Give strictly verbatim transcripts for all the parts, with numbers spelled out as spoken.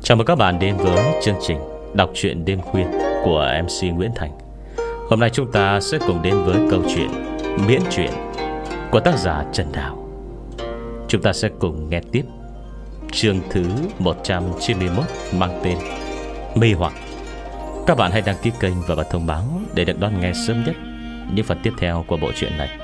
Chào mừng các bạn đến với chương trình đọc truyện đêm khuya của em xê Nguyễn Thành. Hôm nay chúng ta sẽ cùng đến với câu chuyện Miễn Truyện của tác giả Trần Đào. Chúng ta sẽ cùng nghe tiếp chương thứ một trăm chín mươi mốt mang tên Mê Hoặc. Các bạn hãy đăng ký kênh và bật thông báo để được đón nghe sớm nhất những phần tiếp theo của bộ truyện này.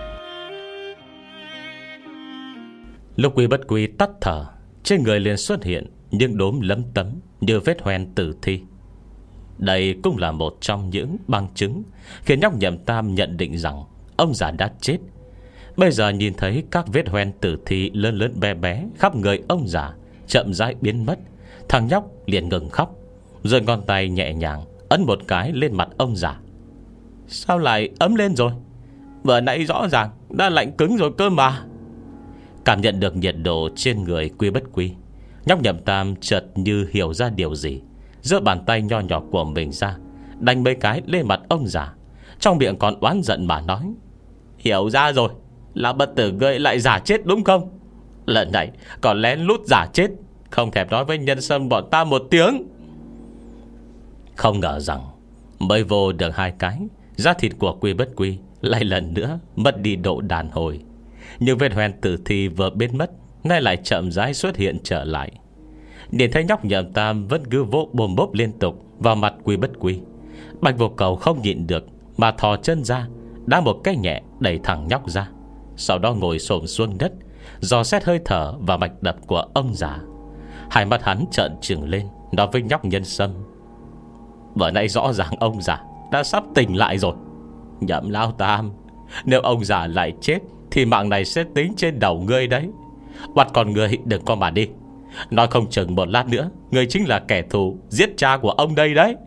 Lúc Quy Bất Quy tắt thở, trên người liền xuất hiện những đốm lấm tấm như vết hoen tử thi. Đây cũng là một trong những bằng chứng khiến nhóc Nhậm Tam nhận định rằng ông già đã chết. Bây giờ nhìn thấy các vết hoen tử thi lớn lớn bé bé khắp người ông già chậm rãi biến mất, thằng nhóc liền ngừng khóc, rồi ngón tay nhẹ nhàng ấn một cái lên mặt ông già. Sao lại ấm lên rồi? Vừa nãy rõ ràng đã lạnh cứng rồi cơ mà. Cảm nhận được nhiệt độ trên người Quy Bất Quy, nhóc Nhậm Tam chợt như hiểu ra điều gì, giơ bàn tay nho nhỏ của mình ra đánh mấy cái lên mặt ông già, trong miệng còn oán giận mà nói: Hiểu ra rồi, là bất tử ngươi lại giả chết đúng không? Lần này còn lén lút giả chết, không thèm nói với nhân sâm bọn ta một tiếng. Không ngờ rằng mới vô được hai cái, da thịt của Quy Bất Quy lại lần nữa mất đi độ đàn hồi. Nhưng vết hoen tử thi vừa biến mất, nay lại chậm rãi xuất hiện trở lại. Nhìn thấy nhóc Nhậm Tam vẫn cứ vỗ bồm bốp liên tục vào mặt Quy Bất Quy, Bạch Vô Cầu không nhịn được mà thò chân ra, đá một cái nhẹ đẩy thẳng nhóc ra. Sau đó ngồi xổm xuống đất, dò xét hơi thở và mạch đập của ông già. Hai mắt hắn trợn trừng lên, nói với nhóc Nhân Sâm: Vừa nãy rõ ràng ông già đã sắp tỉnh lại rồi. Nhậm Lão Tam, nếu ông già lại chết thì mạng này sẽ tính trên đầu ngươi đấy. Bắt con ngươi đừng có mà đi, nói không chừng một lát nữa ngươi chính là kẻ thù giết cha của ông đây đấy.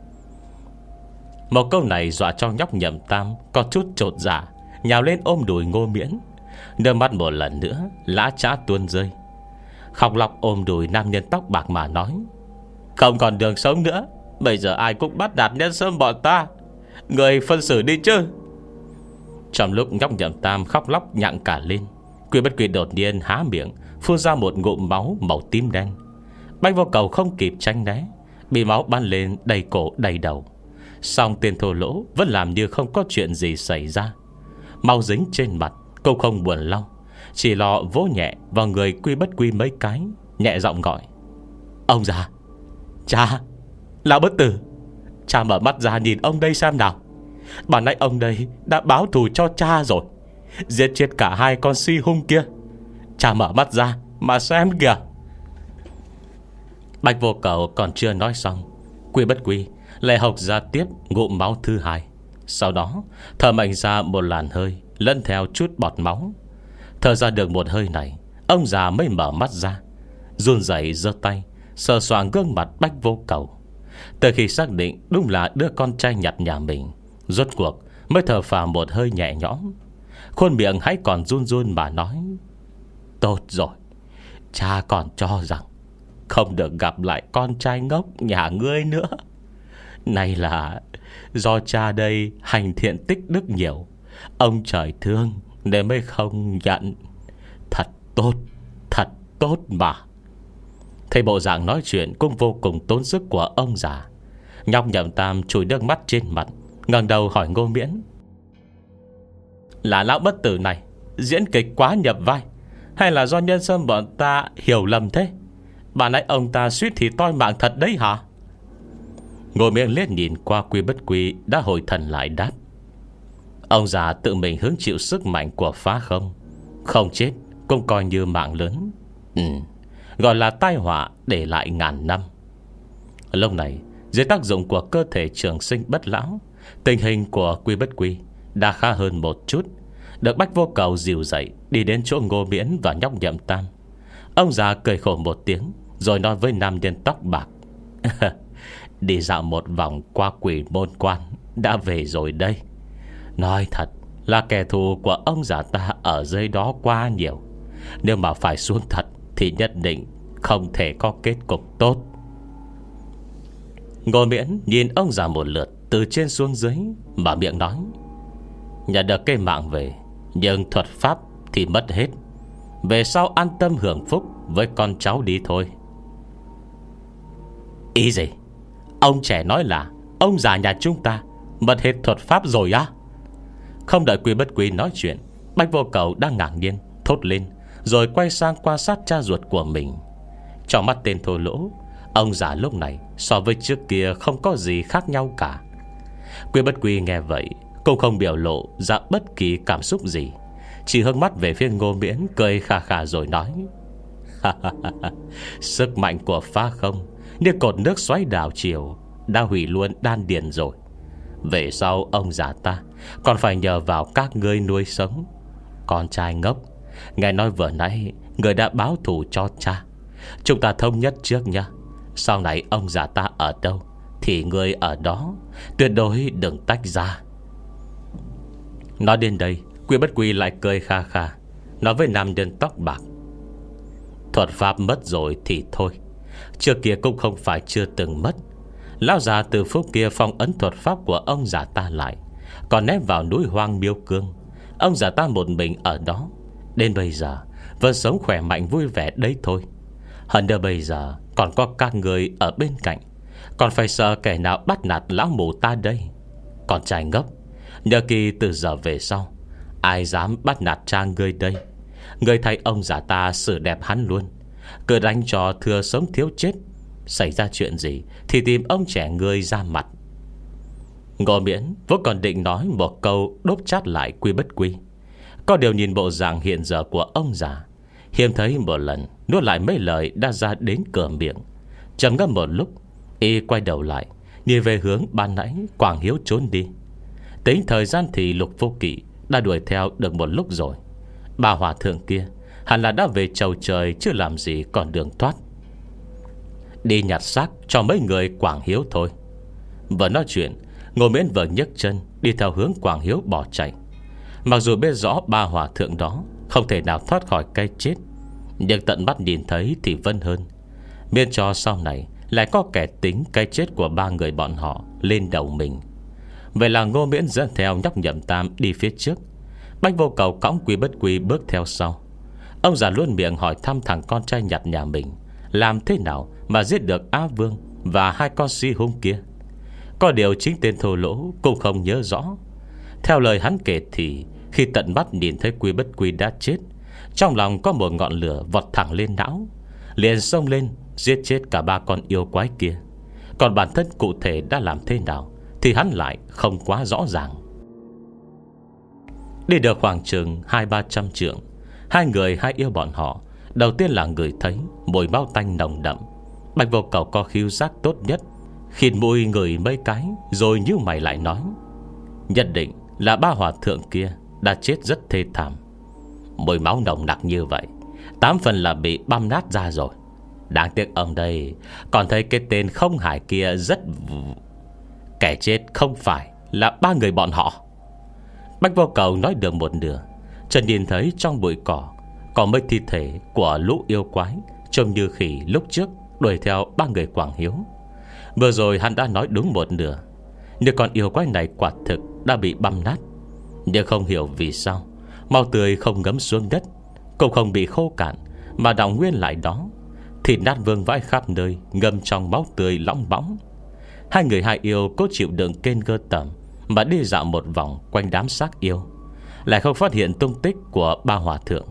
Một câu này dọa cho nhóc Nhậm Tam có chút chột dạ, nhào lên ôm đùi Ngô Miễn, nước mắt một lần nữa lã chã tuôn rơi. Khóc lóc ôm đùi nam nhân tóc bạc mà nói: Không còn đường sống nữa, bây giờ ai cũng bắt nạt nhân sâm bọn ta, người phân xử đi chứ. Trong lúc nhóc Nhậm Tam khóc lóc nhặng cả lên, Quy Bất Quy đột nhiên há miệng phun ra một ngụm máu màu tím đen. Bạch Vô Cầu không kịp tránh né, bị máu bắn lên đầy cổ đầy đầu. Song tên thô lỗ vẫn làm như không có chuyện gì xảy ra. Máu dính trên mặt cũng không buồn lau, chỉ lo vỗ nhẹ vào người Quy Bất Quy mấy cái, nhẹ giọng gọi: Ông già, cha, lão bất tử, cha mở mắt ra nhìn ông đây xem nào. Bản nãy ông đây đã báo thù cho cha rồi, giết chết cả hai con si hung kia. Cha mở mắt ra mà xem kìa. Bạch Vô Cầu còn chưa nói xong, Quy Bất Quy lại hộc ra tiếp ngụm máu thứ hai. Sau đó thở mạnh ra một làn hơi lẫn theo chút bọt máu. Thở ra được một hơi này, ông già mới mở mắt ra, run rẩy giơ tay sờ soạng gương mặt Bạch Vô Cầu. Từ khi xác định đúng là đứa con trai nhặt nhà mình, rốt cuộc mới thở phào một hơi nhẹ nhõm. Khuôn miệng hãy còn run run mà nói: Tốt rồi, cha còn cho rằng không được gặp lại con trai ngốc nhà ngươi nữa. Này là do cha đây hành thiện tích đức nhiều, ông trời thương nên mới không nhận. Thật tốt, thật tốt mà. Thấy bộ dạng nói chuyện cũng vô cùng tốn sức của ông già, nhóc Nhậm Tam chùi nước mắt trên mặt, ngẩng đầu hỏi Ngô Miễn: Là lão bất tử này diễn kịch quá nhập vai, hay là do nhân sâm bọn ta hiểu lầm thế? Bà nãy ông ta suýt thì toi mạng thật đấy hả? Ngô Miễn liếc nhìn qua Quy Bất Quy đã hồi thần lại đáp: Ông già tự mình hứng chịu sức mạnh của phá không, không chết cũng coi như mạng lớn. Ừ, gọi là tai họa để lại ngàn năm. Lúc này dưới tác dụng của cơ thể trường sinh bất lão, tình hình của Quy Bất Quy đã khá hơn một chút. Được Bạch Vô Cầu dìu dậy đi đến chỗ Ngô Miễn và nhóc Nhậm Tam. Ông già cười khổ một tiếng, rồi nói với nam nhân tóc bạc: Đi dạo một vòng qua Quỷ Môn Quan đã về rồi đây. Nói thật là kẻ thù của ông già ta ở dưới đó quá nhiều, nếu mà phải xuống thật thì nhất định không thể có kết cục tốt. Ngô Miễn nhìn ông già một lượt từ trên xuống dưới, mở miệng nói: Nhận được cây mạng về, nhưng thuật pháp thì mất hết. Về sau an tâm hưởng phúc với con cháu đi thôi. Ý gì? Ông trẻ nói là ông già nhà chúng ta mất hết thuật pháp rồi á? Không đợi Quy Bất Quy nói chuyện, Bách Vô Cầu đang ngạc nhiên thốt lên, rồi quay sang quan sát cha ruột của mình. Trong mắt tên thô lỗ, ông già lúc này so với trước kia không có gì khác nhau cả. Quy Bất Quy nghe vậy cũng không biểu lộ ra bất kỳ cảm xúc gì, chỉ hướng mắt về phía Ngô Miễn, cười khà khà rồi nói: sức mạnh của phá không như cột nước xoáy đảo chiều đã hủy luôn đan điền rồi. Về sau ông già ta còn phải nhờ vào các ngươi nuôi sống. Con trai ngốc, nghe nói vừa nãy người đã báo thù cho cha. Chúng ta thống nhất trước nha. Sau này ông già ta ở đâu thì ngươi ở đó, tuyệt đối đừng tách ra. Nói đến đây, Quy Bất Quy lại cười kha kha, nói với nam nhân tóc bạc: thuật pháp mất rồi thì thôi, trước kia cũng không phải chưa từng mất. Lão già từ phút kia phong ấn thuật pháp của ông già ta lại, còn ném vào núi hoang Miêu Cương. Ông già ta một mình ở đó, đến bây giờ vẫn sống khỏe mạnh vui vẻ đấy thôi. Hơn nữa bây giờ còn có các người ở bên cạnh, còn phải sợ kẻ nào bắt nạt lão mù ta đây. Con trai ngốc, nhớ kỳ từ giờ về sau ai dám bắt nạt cha ngươi đây, ngươi thấy ông già ta xử đẹp hắn luôn. Cứ đánh cho thừa sống thiếu chết, xảy ra chuyện gì thì tìm ông trẻ ngươi ra mặt. Ngô Miễn vốn còn định nói một câu đốp chát lại Quy Bất Quy, có điều nhìn bộ dạng hiện giờ của ông già, hiếm thấy một lần nuốt lại mấy lời đã ra đến cửa miệng. Trầm ngâm một lúc, y quay đầu lại nhìn về hướng ban nãy Quảng Hiếu trốn đi. Tính thời gian thì Lục Vô Kỵ đã đuổi theo được một lúc rồi. Bà hòa thượng kia hẳn là đã về chầu trời, chứ làm gì còn đường thoát. Đi nhặt xác cho mấy người Quảng Hiếu thôi. Vừa nói chuyện, Ngô Miễn vừa nhấc chân đi theo hướng Quảng Hiếu bỏ chạy. Mặc dù biết rõ ba hòa thượng đó không thể nào thoát khỏi cái chết, nhưng tận mắt nhìn thấy thì vẫn hơn, miễn cho sau này lại có kẻ tính cái chết của ba người bọn họ lên đầu mình. Vậy là Ngô Miễn dẫn theo nhóc Nhậm Tam đi phía trước, Bách Vô Cầu cõng Quy Bất Quy bước theo sau. Ông già luôn miệng hỏi thăm thằng con trai nhặt nhà mình làm thế nào mà giết được Á Vương và hai con si hung kia. Có điều chính tên thô lỗ cũng không nhớ rõ. Theo lời hắn kể thì khi tận mắt nhìn thấy Quy Bất Quy đã chết, trong lòng có một ngọn lửa vọt thẳng lên não, liền xông lên giết chết cả ba con yêu quái kia. Còn bản thân cụ thể đã làm thế nào thì hắn lại không quá rõ ràng. Đi được khoảng chừng hai ba trăm trượng, hai người hai yêu bọn họ đầu tiên là người thấy mùi máu tanh nồng đậm. Bạch Vô Cầu có khứu giác tốt nhất, khịt mũi người mấy cái rồi nhíu mày lại nói: nhất định là ba hòa thượng kia đã chết rất thê thảm. Mùi máu nồng nặc như vậy, tám phần là bị băm nát ra rồi. Đáng tiếc ông đây còn thấy cái tên Không Hải kia rất v... kẻ chết không phải là ba người bọn họ. Bách Vô Cầu nói được một nửa, chợt nhìn thấy trong bụi cỏ có mấy thi thể của lũ yêu quái trông như khỉ lúc trước đuổi theo ba người Quảng Hiếu. Vừa rồi hắn đã nói đúng một nửa, nhưng con yêu quái này quả thực đã bị băm nát. Nhưng không hiểu vì sao máu tươi không ngấm xuống đất, cũng không bị khô cạn, mà đọng nguyên lại đó. Thịt nát vương vãi khắp nơi, ngâm trong máu tươi lõng bõng. Hai người hai yêu cố chịu đựng kên gơ tởm mà đi dạo một vòng quanh đám xác yêu, lại không phát hiện tung tích của ba hòa thượng.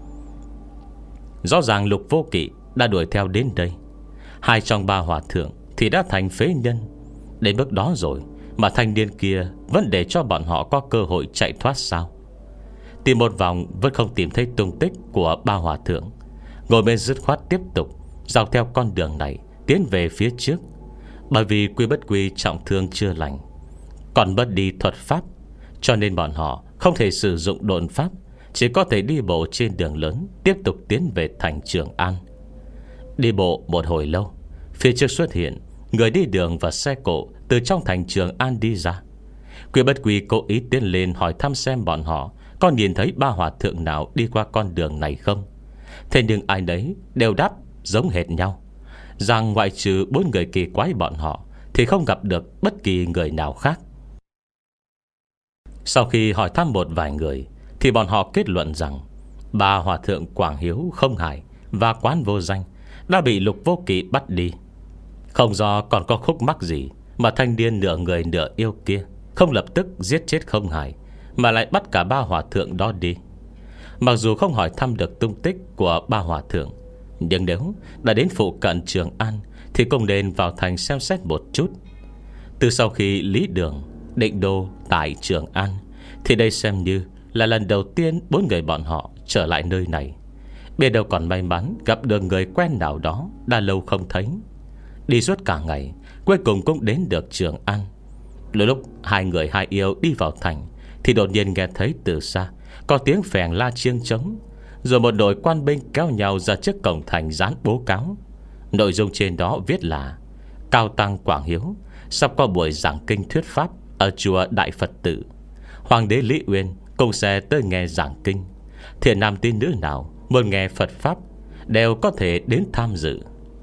Rõ ràng Lục Vô Kỵ đã đuổi theo đến đây. Hai trong ba hòa thượng thì đã thành phế nhân. Đến bước đó rồi mà thanh niên kia vẫn để cho bọn họ có cơ hội chạy thoát sao? Tìm một vòng vẫn không tìm thấy tung tích của ba hòa thượng. Ngồi bên dứt khoát tiếp tục dọc theo con đường này tiến về phía trước. Bởi vì Quy Bất Quy trọng thương chưa lành, còn mất đi thuật pháp, cho nên bọn họ không thể sử dụng độn pháp, chỉ có thể đi bộ trên đường lớn tiếp tục tiến về thành Trường An. Đi bộ một hồi lâu, phía trước xuất hiện người đi đường và xe cộ từ trong thành Trường An đi ra. Quy Bất Quy cố ý tiến lên hỏi thăm xem bọn họ có nhìn thấy ba hòa thượng nào đi qua con đường này không. Thế nhưng ai nấy đều đáp giống hệt nhau, rằng ngoại trừ bốn người kỳ quái bọn họ thì không gặp được bất kỳ người nào khác. Sau khi hỏi thăm một vài người thì bọn họ kết luận rằng ba hòa thượng Quảng Hiếu, Không Hải và Quán Vô Danh đã bị Lục Vô Kỵ bắt đi. Không do còn có khúc mắc gì mà thanh niên nửa người nửa yêu kia không lập tức giết chết Không Hải, mà lại bắt cả ba hòa thượng đó đi. Mặc dù không hỏi thăm được tung tích của ba hòa thượng, nhưng nếu đã đến phụ cận Trường An thì cũng nên vào thành xem xét một chút. Từ sau khi Lý Đường định đô tại Trường An thì đây xem như là lần đầu tiên bốn người bọn họ trở lại nơi này. Biết đâu còn may mắn gặp được người quen nào đó đã lâu không thấy. Đi suốt cả ngày, cuối cùng cũng đến được Trường An. Lúc lúc hai người hai yêu đi vào thành thì đột nhiên nghe thấy từ xa có tiếng phèn la chiêng trống, rồi một đội quan binh kéo nhau ra trước cổng thành dán bố cáo. Nội dung trên đó viết là: Cao Tăng Quảng Hiếu sắp có buổi giảng kinh thuyết pháp ở chùa Đại Phật Tử. Hoàng đế Lý Uyên cùng sẽ tới nghe giảng kinh. Thiện nam tín nữ nào muốn nghe Phật pháp đều có thể đến tham dự.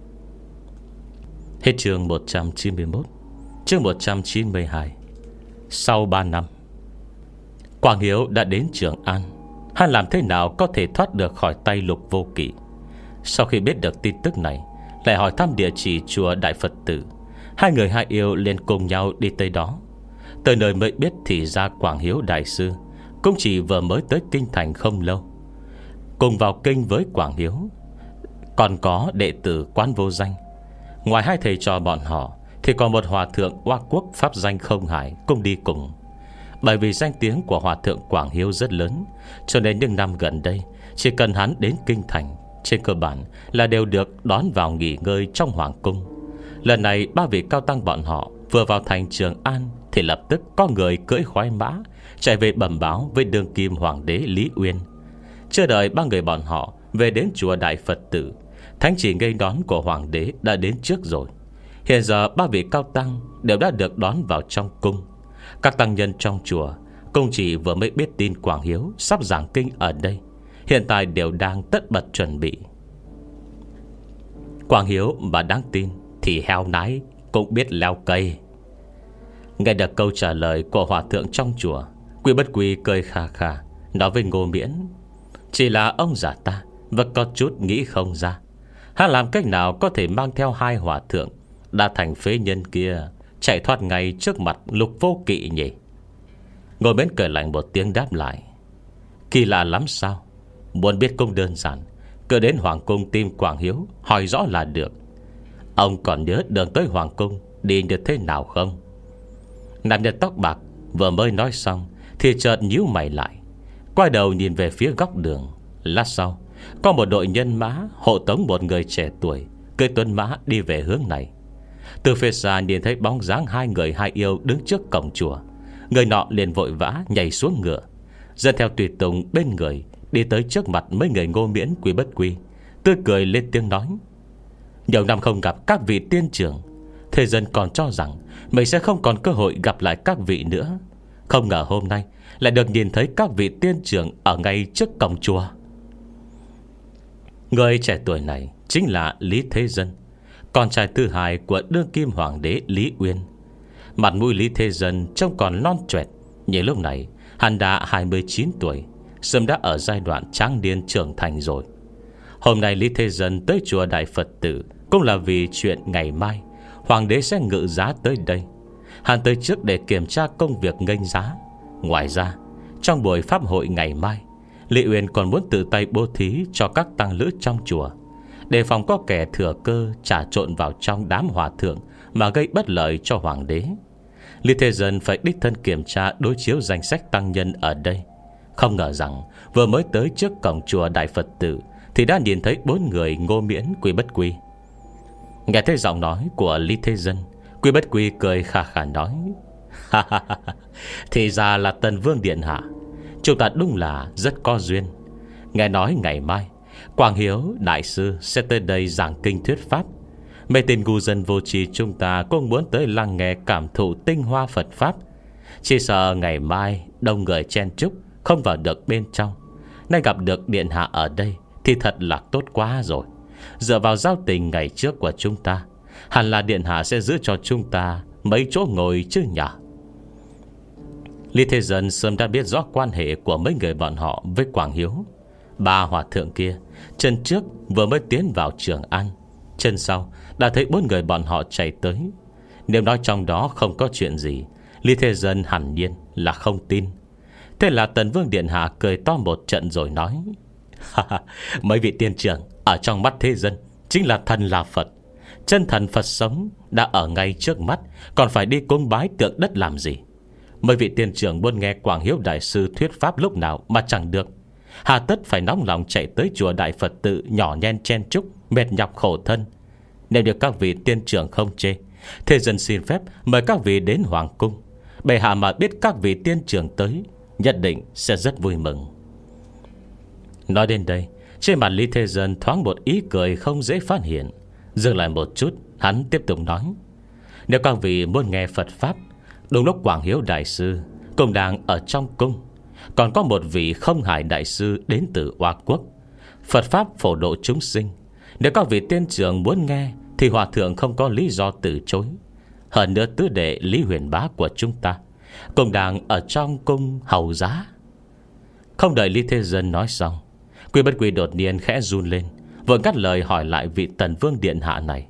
Hết chương một trăm chín mươi mốt. Chương một trăm chín mươi hai. Sau ba năm, Quảng Hiếu đã đến Trường An. Hắn làm thế nào có thể thoát được khỏi tay Lục Vô Kỵ? Sau khi biết được tin tức này, lại hỏi thăm địa chỉ chùa Đại Phật Tử. Hai người hai yêu liền cùng nhau đi tới đó. Tới nơi mới biết thì ra Quảng Hiếu đại sư cũng chỉ vừa mới tới kinh thành không lâu. Cùng vào kinh với Quảng Hiếu còn có đệ tử Quán Vô Danh. Ngoài hai thầy trò bọn họ thì còn một hòa thượng Hoa Quốc pháp danh Không Hải cùng đi cùng. Bởi vì danh tiếng của hòa thượng Quảng Hiếu rất lớn, cho nên những năm gần đây chỉ cần hắn đến kinh thành, trên cơ bản là đều được đón vào nghỉ ngơi trong hoàng cung. Lần này ba vị cao tăng bọn họ vừa vào thành Trường An thì lập tức có người cưỡi khoái mã chạy về bẩm báo với đương kim hoàng đế Lý Uyên. Chưa đợi ba người bọn họ về đến chùa Đại Phật Tử, thánh chỉ nghênh đón của hoàng đế đã đến trước rồi. Hiện giờ ba vị cao tăng đều đã được đón vào trong cung. Các tăng nhân trong chùa cũng chỉ vừa mới biết tin Quảng Hiếu sắp giảng kinh ở đây, hiện tại đều đang tất bật chuẩn bị. Quảng Hiếu mà đáng tin thì heo nái cũng biết leo cây. Nghe được câu trả lời của hòa thượng trong chùa, Quy Bất Quy cười khà khà nói với Ngô Miễn: Chỉ là ông già ta vẫn có chút nghĩ không ra, hắn làm cách nào có thể mang theo hai hòa thượng đã thành phế nhân kia chạy thoát ngay trước mặt Lục Vô Kỵ nhỉ? Ngô Miễn cười lạnh một tiếng đáp lại: Kỳ lạ lắm sao? Muốn biết cũng đơn giản, cứ đến hoàng cung tìm Quảng Hiếu hỏi rõ là được. Ông còn nhớ đường tới hoàng cung đi như thế nào không? Nam nhân tóc bạc vừa mới nói xong thì chợt nhíu mày lại, quay đầu nhìn về phía góc đường. Lát sau, có một đội nhân mã hộ tống một người trẻ tuổi cưỡi tuấn mã đi về hướng này. Từ phía xa nhìn thấy bóng dáng hai người hai yêu đứng trước cổng chùa. Người nọ liền vội vã nhảy xuống ngựa, dẫn theo tùy tùng bên người đi tới trước mặt mấy người Ngô Miễn Quy Bất Quy, tươi cười lên tiếng nói: Nhiều năm không gặp các vị tiên trưởng, thế dân còn cho rằng mình sẽ không còn cơ hội gặp lại các vị nữa. Không ngờ hôm nay lại được nhìn thấy các vị tiên trưởng ở ngay trước cổng chùa. Người trẻ tuổi này chính là Lý Thế Dân, con trai thứ hai của đương kim hoàng đế Lý Uyên. Mặt mũi Lý Thế Dân trông còn non choẹt, nhưng lúc này hắn đã hai mươi chín tuổi, sớm đã ở giai đoạn tráng niên trưởng thành rồi. Hôm nay Lý Thế Dân tới chùa Đại Phật Tử cũng là vì chuyện ngày mai hoàng đế sẽ ngự giá tới đây. Hắn tới trước để kiểm tra công việc nghênh giá. Ngoài ra, trong buổi pháp hội ngày mai, Lý Uyên còn muốn tự tay bố thí cho các tăng lữ trong chùa, đề phòng có kẻ thừa cơ trà trộn vào trong đám hòa thượng mà gây bất lợi cho hoàng đế. Lý Thế Dân phải đích thân kiểm tra đối chiếu danh sách tăng nhân ở đây. Không ngờ rằng vừa mới tới trước cổng chùa Đại Phật Tử thì đã nhìn thấy bốn người Ngô Miễn Quy Bất Quy. Nghe thấy giọng nói của Lý Thế Dân, Quy Bất Quy cười khà khà nói: Thì ra là Tần Vương điện hạ, chúng ta đúng là rất có duyên. Nghe nói ngày mai Quảng Hiếu đại sư sẽ tới đây giảng kinh thuyết pháp. Mấy tên ngu dân vô tri chúng ta cũng muốn tới lắng nghe cảm thụ tinh hoa Phật pháp. Chỉ sợ ngày mai đông người chen chúc không vào được bên trong. Nay gặp được điện hạ ở đây thì thật là tốt quá rồi. Dựa vào giao tình ngày trước của chúng ta, hẳn là điện hạ sẽ giữ cho chúng ta mấy chỗ ngồi chứ nhỉ? Lý Thế Dân sớm đã biết rõ quan hệ của mấy người bọn họ với Quảng Hiếu. Ba hòa thượng kia chân trước vừa mới tiến vào Trường An, chân sau đã thấy bốn người bọn họ chạy tới. Nếu nói trong đó không có chuyện gì, Lý Thế Dân hẳn nhiên là không tin. Thế là Tần Vương Điện Hạ cười to một trận rồi nói: mấy vị tiên trưởng, ở trong mắt thế dân chính là thần là Phật. Chân thần Phật sống đã ở ngay trước mắt, còn phải đi cúng bái tượng đất làm gì? Mấy vị tiên trưởng muốn nghe Quảng Hiếu Đại Sư thuyết pháp lúc nào mà chẳng được, hà tất phải nóng lòng chạy tới chùa Đại Phật tự nhỏ nhen chen chúc, mệt nhọc khổ thân. Nếu được các vị tiên trưởng không chê, thế dân xin phép mời các vị đến Hoàng cung. Bệ hạ mà biết các vị tiên trưởng tới, nhất định sẽ rất vui mừng. Nói đến đây, trên mặt Lý Thế Dân thoáng một ý cười không dễ phát hiện. Dừng lại một chút, hắn tiếp tục nói: nếu các vị muốn nghe Phật Pháp, đúng lúc Quảng Hiếu Đại Sư cũng đang ở trong cung, còn có một vị Không Hải Đại Sư đến từ Oa Quốc. Phật Pháp phổ độ chúng sinh. Nếu các vị tiên trưởng muốn nghe thì Hòa Thượng không có lý do từ chối. Hơn nữa tứ đệ Lý Huyền Bá của chúng ta cũng đang ở trong cung hầu giá. Không đợi Lý Thế Dân nói xong, Quy Bất Quy đột nhiên khẽ run lên, vội ngắt lời hỏi lại vị Tần Vương Điện Hạ này: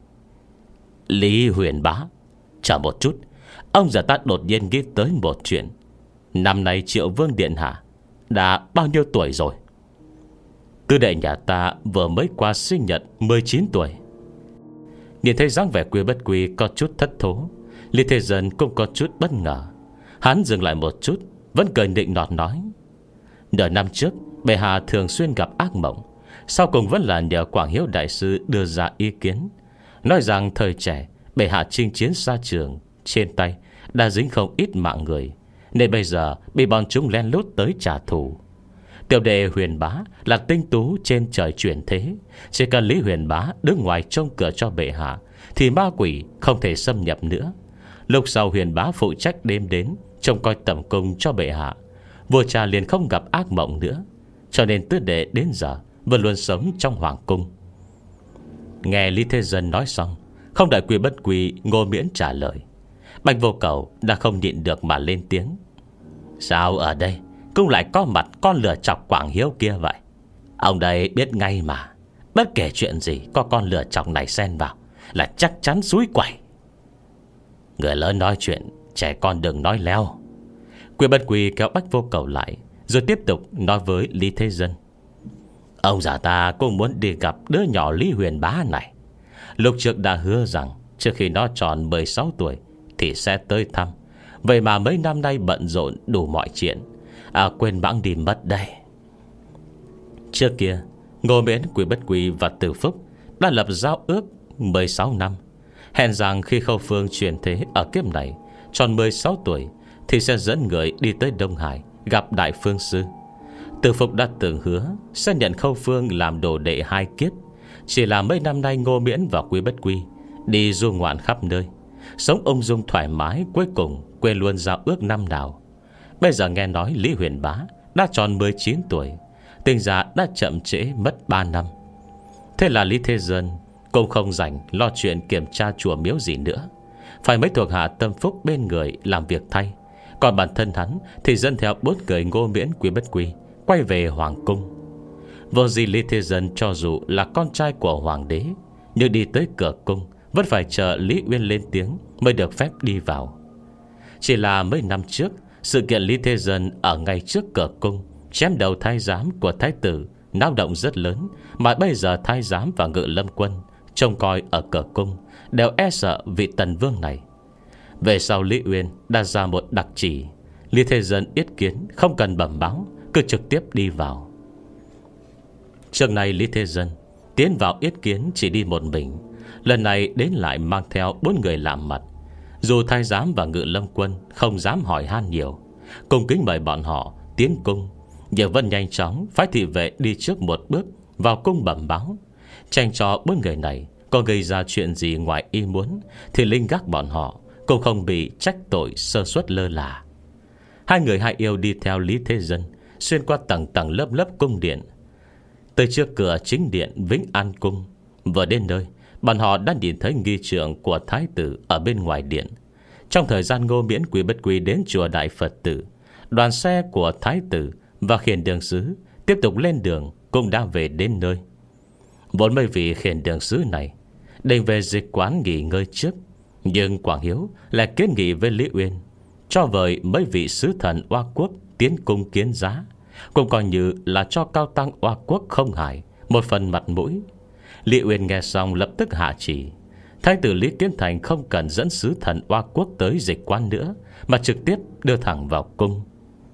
Lý Huyền Bá, chờ một chút. Ông già ta đột nhiên nghĩ tới một chuyện. Năm nay Triệu Vương Điện Hạ đã bao nhiêu tuổi rồi? Tư đệ nhà ta vừa mới qua sinh nhật mười chín tuổi. Nhìn thấy dáng vẻ Quy Bất Quy có chút thất thố, Lý Thế Dân cũng có chút bất ngờ. Hắn dừng lại một chút, vẫn cười nịnh nọt nói: nửa năm trước bệ hạ thường xuyên gặp ác mộng, sau cùng vẫn là nhờ Quảng Hiếu Đại Sư đưa ra ý kiến, nói rằng thời trẻ bệ hạ chinh chiến xa trường, trên tay đã dính không ít mạng người, nên bây giờ bị bọn chúng len lút tới trả thù. Tiểu đệ Huyền Bá là tinh tú trên trời chuyển thế, chỉ cần Lý Huyền Bá đứng ngoài trông cửa cho bệ hạ thì ma quỷ không thể xâm nhập nữa. Lúc sau Huyền Bá phụ trách đêm đến trông coi tẩm cung cho bệ hạ, vua cha liền không gặp ác mộng nữa. Cho nên tứ đệ đến giờ vẫn luôn sống trong hoàng cung. Nghe Lý Thế Dân nói xong, không đợi Quy Bất Quy Ngô Miễn trả lời, Bạch Vô Cầu đã không nhịn được mà lên tiếng: sao ở đây cũng lại có mặt con lừa chọc Quảng Hiếu kia vậy? Ông đây biết ngay mà, bất kể chuyện gì có con lừa chọc này xen vào là chắc chắn xúi quẩy. Người lớn nói chuyện, trẻ con đừng nói leo. Quy Bất Quy kéo Bạch Vô Cầu lại, rồi tiếp tục nói với Lý Thế Dân: ông già ta cũng muốn đi gặp đứa nhỏ Lý Huyền Bá này. Lúc trước đã hứa rằng trước khi nó tròn mười sáu tuổi thì sẽ tới thăm. Vậy mà mấy năm nay bận rộn đủ mọi chuyện, à quên bẵng đi mất đây. Trước kia Ngô Miễn, Quy Bất Quy và Từ Phúc đã lập giao ước mười sáu năm, hẹn rằng khi Khâu Phương chuyển thế ở kiếp này tròn mười sáu tuổi thì sẽ dẫn người đi tới Đông Hải gặp Đại Phương Sư. Từ Phúc đã từng hứa sẽ nhận Khâu Phương làm đồ đệ hai kiếp. Chỉ là mấy năm nay Ngô Miễn và Quy Bất Quy đi du ngoạn khắp nơi, sống ung dung thoải mái, cuối cùng quên luôn giao ước năm nào. Bây giờ nghe nói Lý Huyền Bá đã tròn mười chín tuổi, tình ra đã chậm trễ mất ba năm. Thế là Lý Thế Dân cũng không rảnh lo chuyện kiểm tra chùa miếu gì nữa, phải mấy thuộc hạ tâm phúc bên người làm việc thay. Còn bản thân hắn thì dẫn theo bốn người Ngô Miễn, Quy Bất Quy quay về hoàng cung. Vô gì Lý Thế Dân cho dù là con trai của hoàng đế, nhưng đi tới cửa cung vẫn phải chờ Lý Uyên lên tiếng mới được phép đi vào. Chỉ là mấy năm trước, sự kiện Lý Thế Dân ở ngay trước cửa cung chém đầu thái giám của thái tử náo động rất lớn, mà bây giờ thái giám và Ngự Lâm Quân trông coi ở cửa cung đều e sợ vị Tần Vương này. Về sau Lý Uyên đã ra một đặc chỉ, Lý Thế Dân yết kiến không cần bẩm báo, cứ trực tiếp đi vào. Trước này Lý Thế Dân tiến vào yết kiến chỉ đi một mình, lần này đến lại mang theo bốn người lạ mặt. Dù thái giám và Ngự Lâm Quân không dám hỏi han nhiều, cùng kính mời bọn họ tiến cung, nhưng vẫn nhanh chóng phái thị vệ đi trước một bước vào cung bẩm báo, tránh cho bốn người này có gây ra chuyện gì ngoài ý muốn thì linh gác bọn họ cũng không bị trách tội sơ suất lơ là. Hai người hai yêu đi theo Lý Thế Dân xuyên qua tầng tầng lớp lớp cung điện, tới trước cửa chính điện Vĩnh An Cung. Vừa đến nơi, bọn họ đã nhìn thấy nghi trượng của thái tử ở bên ngoài điện. Trong thời gian Ngô Miễn, Quy Bất Quy đến chùa Đại Phật Tử, đoàn xe của thái tử và khiển đường sứ tiếp tục lên đường cũng đã về đến nơi. Bốn mươi vị khiển đường sứ này định về dịch quán nghỉ ngơi trước. Nhưng Quảng Hiếu lại kiến nghị với Lý Uyên cho vời mấy vị sứ thần Oa Quốc tiến cung kiến giá, cũng coi như là cho cao tăng Oa Quốc không hại một phần mặt mũi. Lý Uyên nghe xong lập tức hạ chỉ, thái tử Lý Kiến Thành không cần dẫn sứ thần Oa Quốc tới dịch quán nữa, mà trực tiếp đưa thẳng vào cung.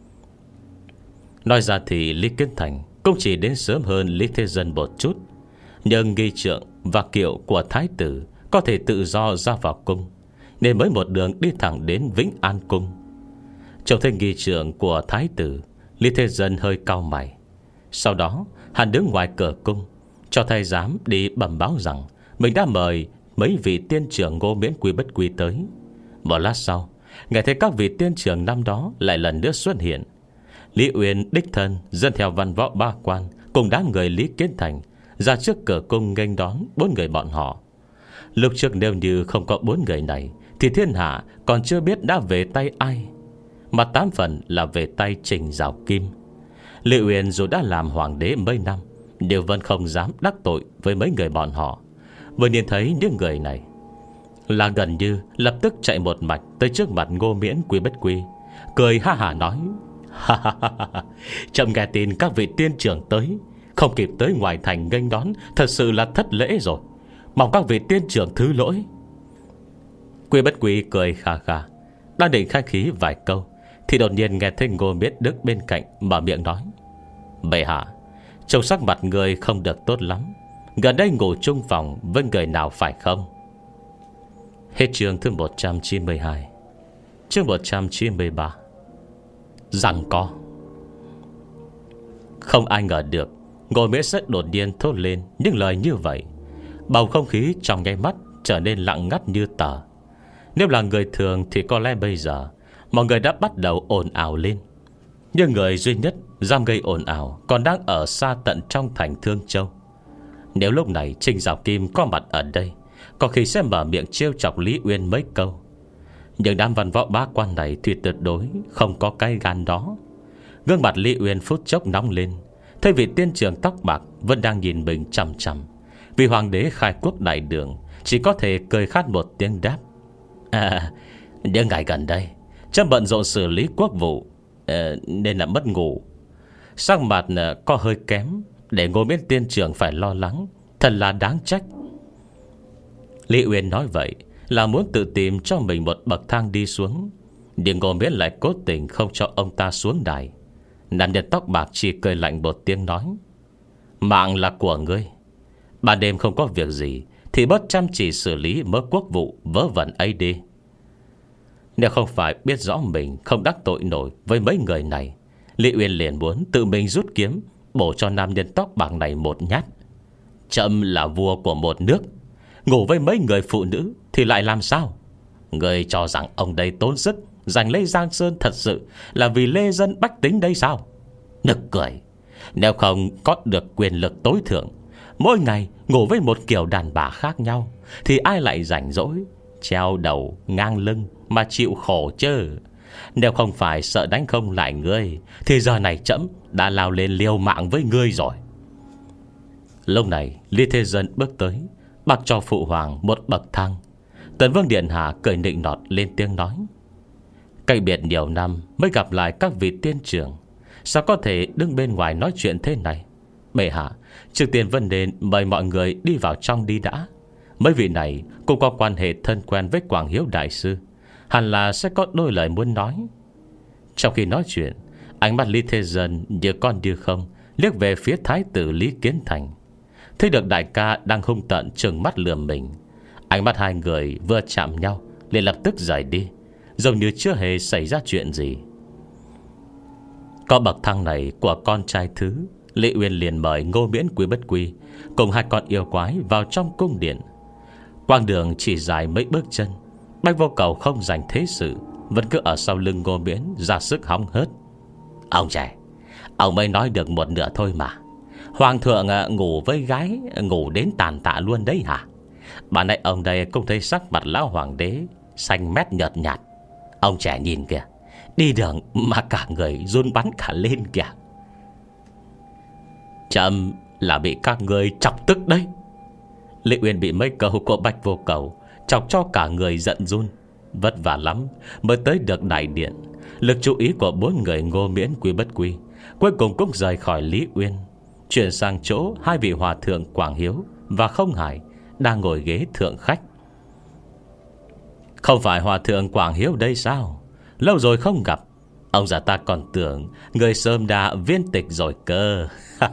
Nói ra thì Lý Kiến Thành cũng chỉ đến sớm hơn Lý Thế Dân một chút, nhưng nghi trượng và kiệu của thái tử có thể tự do ra vào cung, nên mới một đường đi thẳng đến Vĩnh An Cung. Trông thấy nghi trượng của thái tử, Lý Thế Dân hơi cau mày. Sau đó hắn đứng ngoài cửa cung, cho thái giám đi bẩm báo rằng mình đã mời mấy vị tiên trưởng Ngô Miễn Quy Bất Quy tới. Một lát sau, nghe thấy các vị tiên trưởng năm đó lại lần nữa xuất hiện. Lý Uyên đích thân dẫn theo văn võ ba quan cùng đám người Lý Kiến Thành ra trước cửa cung nghênh đón bốn người bọn họ. Lúc trước nếu như không có bốn người này thì thiên hạ còn chưa biết đã về tay ai, mà tám phần là về tay Trình Giảo Kim. Lý Uyên dù đã làm hoàng đế mấy năm, đều vẫn không dám đắc tội với mấy người bọn họ. Vừa nhìn thấy những người này là gần như lập tức chạy một mạch tới trước mặt Ngô Miễn Quy Bất Quy, cười ha hả nói: chậm nghe tin các vị tiên trưởng tới, không kịp tới ngoài thành nghênh đón, thật sự là thất lễ rồi, mong các vị tiên trưởng thứ lỗi. Quy Bất Quy cười khà khà, đang định khách khí vài câu thì đột nhiên nghe thấy Ngô Miễn đứng bên cạnh mở miệng nói: bệ hạ, trông sắc mặt người không được tốt lắm, gần đây ngủ chung phòng với người nào phải không? Hết chương thứ một trăm chín mươi hai. Chương một trăm chín mươi ba. Rằng có. Không ai ngờ được Ngô Miễn sẽ đột nhiên thốt lên những lời như vậy. Bầu không khí trong nháy mắt trở nên lặng ngắt như tờ. Nếu là người thường thì có lẽ bây giờ mọi người đã bắt đầu ồn ào lên. Nhưng người duy nhất dám gây ồn ào còn đang ở xa tận trong thành Thương Châu. Nếu lúc này Trình Giảo Kim có mặt ở đây, có khi sẽ mở miệng trêu chọc Lý Uyên mấy câu. Nhưng đám văn võ bá quan này thì tuyệt đối không có cái gan đó. Gương mặt Lý Uyên phút chốc nóng lên, thấy vị tiên trưởng tóc bạc vẫn đang nhìn mình chằm chằm. Vì hoàng đế khai quốc đại đường chỉ có thể cười khát một tiếng đáp: À, những ngày gần đây chấm bận rộn xử lý quốc vụ, à, nên là mất ngủ. Sắc mặt à, có hơi kém, để Ngô Miễn tiên trưởng phải lo lắng, thật là đáng trách. Lý Uyên nói vậy là muốn tự tìm cho mình một bậc thang đi xuống, nhưng Ngô Miễn lại cố tình không cho ông ta xuống đài. Nam nhân tóc bạc chỉ cười lạnh một tiếng nói: Mạng là của ngươi, ban đêm không có việc gì thì bớt chăm chỉ xử lý mớ quốc vụ vớ vẩn ấy đi. Nếu không phải biết rõ mình không đắc tội nổi với mấy người này, Lý Uyên liền muốn tự mình rút kiếm bổ cho nam nhân tóc bạc này một nhát. Trẫm là vua của một nước, ngủ với mấy người phụ nữ thì lại làm sao? Người cho rằng ông đây tốn sức giành lấy Giang Sơn thật sự là vì lê dân bách tính đây sao? Nực cười. Nếu không có được quyền lực tối thượng, mỗi ngày ngủ với một kiểu đàn bà khác nhau, thì ai lại rảnh rỗi treo đầu ngang lưng mà chịu khổ chứ? Nếu không phải sợ đánh không lại ngươi, thì giờ này trẫm đã lao lên liều mạng với ngươi rồi. Lúc này Lý Thế Dân bước tới, bạc cho phụ hoàng một bậc thang. Tần Vương Điện Hạ cười nịnh nọt lên tiếng nói: Cách biệt nhiều năm mới gặp lại các vị tiên trưởng, sao có thể đứng bên ngoài nói chuyện thế này? Bệ hạ, trước tiên vẫn nên mời mọi người đi vào trong đi đã. Mấy vị này cũng có quan hệ thân quen với Quảng Hiếu đại sư, hẳn là sẽ có đôi lời muốn nói. Trong khi nói chuyện, ánh mắt Lý Thế Dân như con như không liếc về phía thái tử Lý Kiến Thành. Thấy được đại ca đang hung tợn trừng mắt lườm mình, ánh mắt hai người vừa chạm nhau liền lập tức rời đi, giống như chưa hề xảy ra chuyện gì. Có bậc thang này của con trai thứ, Lý Uyên liền mời Ngô Miễn Quy Bất Quy cùng hai con yêu quái vào trong cung điện. Quang đường chỉ dài mấy bước chân, Bách Vô Cầu không dành thế sự, vẫn cứ ở sau lưng Ngô Miễn ra sức hóng hớt: Ông trẻ, ông mới nói được một nửa thôi mà. Hoàng thượng ngủ với gái, ngủ đến tàn tạ luôn đấy hả? Bạn nãy ông đây cũng thấy sắc mặt lão hoàng đế xanh mét nhợt nhạt. Ông trẻ nhìn kìa, đi đường mà cả người run bắn cả lên kìa. Chậm là bị các người chọc tức đấy. Lý Uyên bị mấy câu của Bạch Vô Cầu chọc cho cả người giận run. Vất vả lắm mới tới được đại điện. Lực chú ý của bốn người Ngô Miễn, Quy Bất Quy cuối cùng cũng rời khỏi Lý Uyên, chuyển sang chỗ hai vị hòa thượng Quảng Hiếu và Không Hải đang ngồi ghế thượng khách. Không phải hòa thượng Quảng Hiếu đây sao? Lâu rồi không gặp. Ông già ta còn tưởng người sớm đã viên tịch rồi cơ.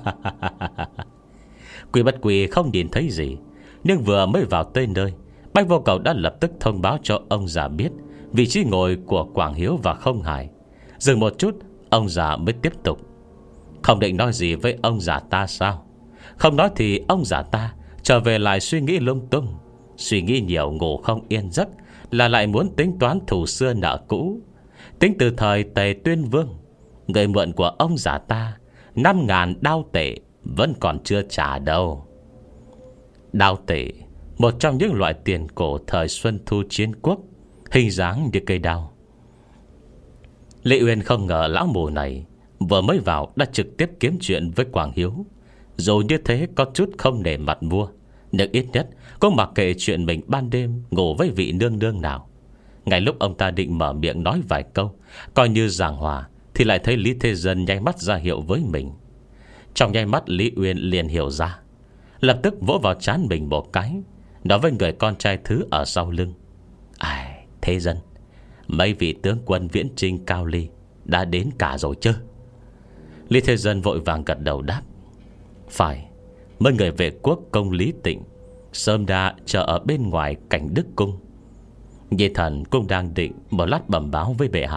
Quy Bất Quy không nhìn thấy gì, nhưng vừa mới vào tới nơi, Bạch Vô Cầu đã lập tức thông báo cho ông già biết vị trí ngồi của Quảng Hiếu và Không Hải. Dừng một chút, ông già mới tiếp tục. Không định nói gì với ông già ta sao? Không nói thì ông già ta trở về lại suy nghĩ lung tung. Suy nghĩ nhiều ngủ không yên giấc, là lại muốn tính toán thù xưa nợ cũ. Tính từ thời Tề Tuyên Vương, người mượn của ông già ta năm ngàn đao tệ vẫn còn chưa trả đâu. Đao tệ, một trong những loại tiền cổ thời Xuân Thu Chiến Quốc, hình dáng như cây đao. Lý Uyên không ngờ lão mù này vừa mới vào đã trực tiếp kiếm chuyện với Quảng Hiếu. Dù như thế có chút không nể mặt vua, nhưng ít nhất cũng mặc kệ chuyện mình ban đêm ngủ với vị nương nương nào. Ngay lúc ông ta định mở miệng nói vài câu coi như giảng hòa, thì lại thấy Lý Thế Dân nháy mắt ra hiệu với mình. Trong nháy mắt Lý Uyên liền hiểu ra, lập tức vỗ vào trán mình một cái, nói với người con trai thứ ở sau lưng: Ai, Thế Dân, mấy vị tướng quân viễn trinh Cao Ly đã đến cả rồi chứ? Lý Thế Dân vội vàng gật đầu đáp: Phải, mấy người vệ quốc công Lý Tịnh sớm đã chờ ở bên ngoài Cảnh Đức Cung. Nhi thần cũng đang định một lát bẩm báo với bệ hạ.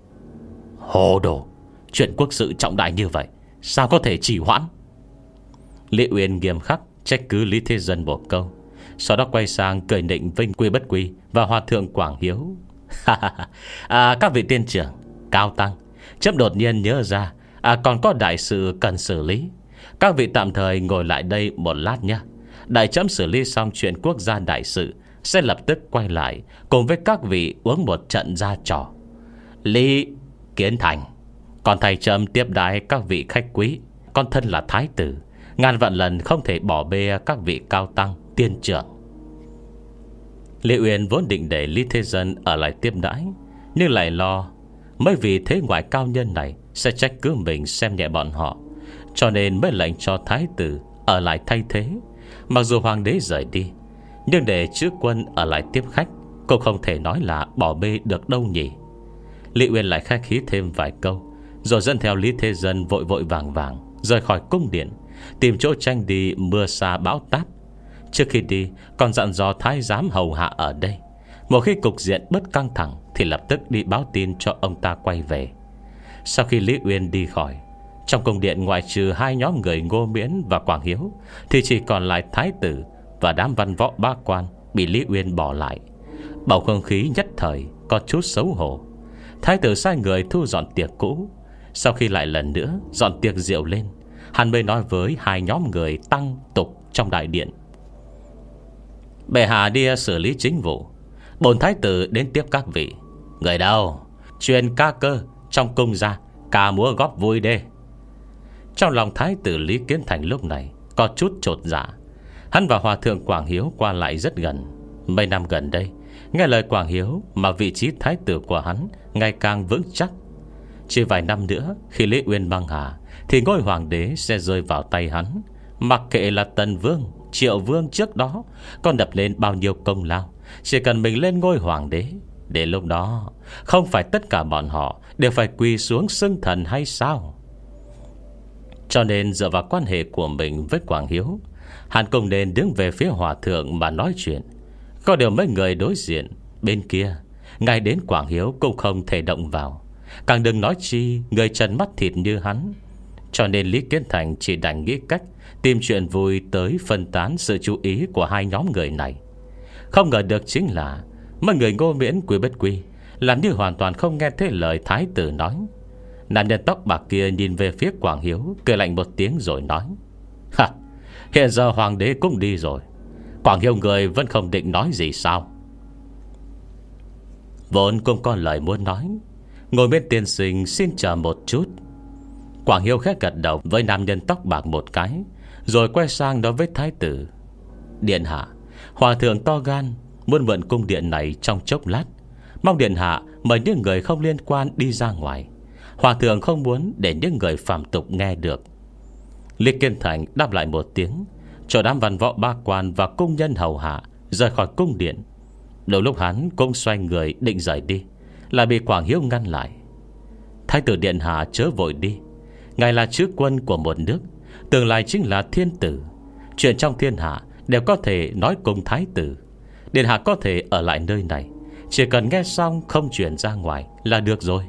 Hồ đồ, chuyện quốc sự trọng đại như vậy sao có thể trì hoãn? Lý Uyên nghiêm khắc trách cứ Lý Thế Dân một câu, sau đó quay sang cười nịnh với Quy Bất Quy và hòa thượng Quảng Hiếu. à, Các vị tiên trưởng, cao tăng, chấm đột nhiên nhớ ra à, còn có đại sự cần xử lý. Các vị tạm thời ngồi lại đây một lát nhé. Đại chấm xử lý xong chuyện quốc gia đại sự, sẽ lập tức quay lại cùng với các vị uống một trận ra trò. Lý Kiến Thành, còn thầy chấm tiếp đái các vị khách quý. Con thân là thái tử, ngàn vạn lần không thể bỏ bê các vị cao tăng tiên trưởng. Lý Uyên vốn định để Lý Thế Dân ở lại tiếp đãi, nhưng lại lo mấy vị thế ngoại cao nhân này sẽ trách cứ mình xem nhẹ bọn họ, cho nên mới lệnh cho thái tử ở lại thay thế. Mặc dù hoàng đế rời đi, nhưng để chữ quân ở lại tiếp khách cũng không thể nói là bỏ bê được đâu nhỉ. Lý Uyên lại khách khí thêm vài câu, rồi dẫn theo Lý Thế Dân vội vội vàng vàng rời khỏi cung điện, tìm chỗ tranh đi mưa xa bão táp. Trước khi đi còn dặn dò thái giám hầu hạ ở đây, một khi cục diện bớt căng thẳng thì lập tức đi báo tin cho ông ta quay về. Sau khi Lý Uyên đi khỏi, trong cung điện ngoại trừ hai nhóm người Ngô Miễn và Quảng Hiếu, thì chỉ còn lại thái tử và đám văn võ bá quan bị Lý Uyên bỏ lại. Bầu không khí nhất thời có chút xấu hổ. Thái tử sai người thu dọn tiệc cũ. Sau khi lại lần nữa dọn tiệc rượu lên, hắn mới nói với hai nhóm người tăng tục trong đại điện: Bệ hạ đi xử lý chính vụ, bổn thái tử đến tiếp các vị. Người đâu truyền ca cơ trong cung ra, ca múa góp vui đê. Trong lòng thái tử Lý Kiến Thành lúc này có chút chột dạ. Hắn và hòa thượng Quảng Hiếu qua lại rất gần. Mấy năm gần đây, nghe lời Quảng Hiếu mà vị trí thái tử của hắn ngày càng vững chắc. Chỉ vài năm nữa, khi Lý Uyên băng hà, thì ngôi hoàng đế sẽ rơi vào tay hắn. Mặc kệ là Tần Vương, Triệu Vương trước đó còn đập lên bao nhiêu công lao, chỉ cần mình lên ngôi hoàng đế, đến lúc đó không phải tất cả bọn họ đều phải quỳ xuống xưng thần hay sao? Cho nên dựa vào quan hệ của mình với Quảng Hiếu, hắn cũng nên đứng về phía hòa thượng mà nói chuyện. Có điều mấy người đối diện bên kia, ngay đến Quảng Hiếu cũng không thể động vào, càng đừng nói chi người trần mắt thịt như hắn. Cho nên Lý Kiến Thành chỉ đành nghĩ cách tìm chuyện vui tới phân tán sự chú ý của hai nhóm người này. Không ngờ được chính là mấy người Ngô Miễn, Quy Bất Quy làm như hoàn toàn không nghe thấy lời thái tử nói. Nam nhân tóc bạc kia nhìn về phía Quảng Hiếu, cười lạnh một tiếng rồi nói: Ha, hiện giờ hoàng đế cũng đi rồi, Quảng Hiếu người vẫn không định nói gì sao? Vốn cũng có lời muốn nói, ngồi bên tiên sinh xin chờ một chút. Quảng Hiếu khẽ gật đầu với nam nhân tóc bạc một cái, rồi quay sang nói với thái tử: Điện hạ, hòa thượng to gan muốn mượn cung điện này trong chốc lát, mong điện hạ mời những người không liên quan đi ra ngoài. Hòa thượng không muốn để những người phàm tục nghe được. Lý Kiên Thành đáp lại một tiếng, cho đám văn võ ba quan và cung nhân hầu hạ rời khỏi cung điện. Đầu lúc hắn cũng xoay người định rời đi, lại bị Quảng Hiếu ngăn lại. Thái tử điện hạ chớ vội đi. Ngài là chữ quân của một nước, tương lai chính là thiên tử. Chuyện trong thiên hạ đều có thể nói cùng thái tử. Điện hạ có thể ở lại nơi này, chỉ cần nghe xong không chuyển ra ngoài là được rồi.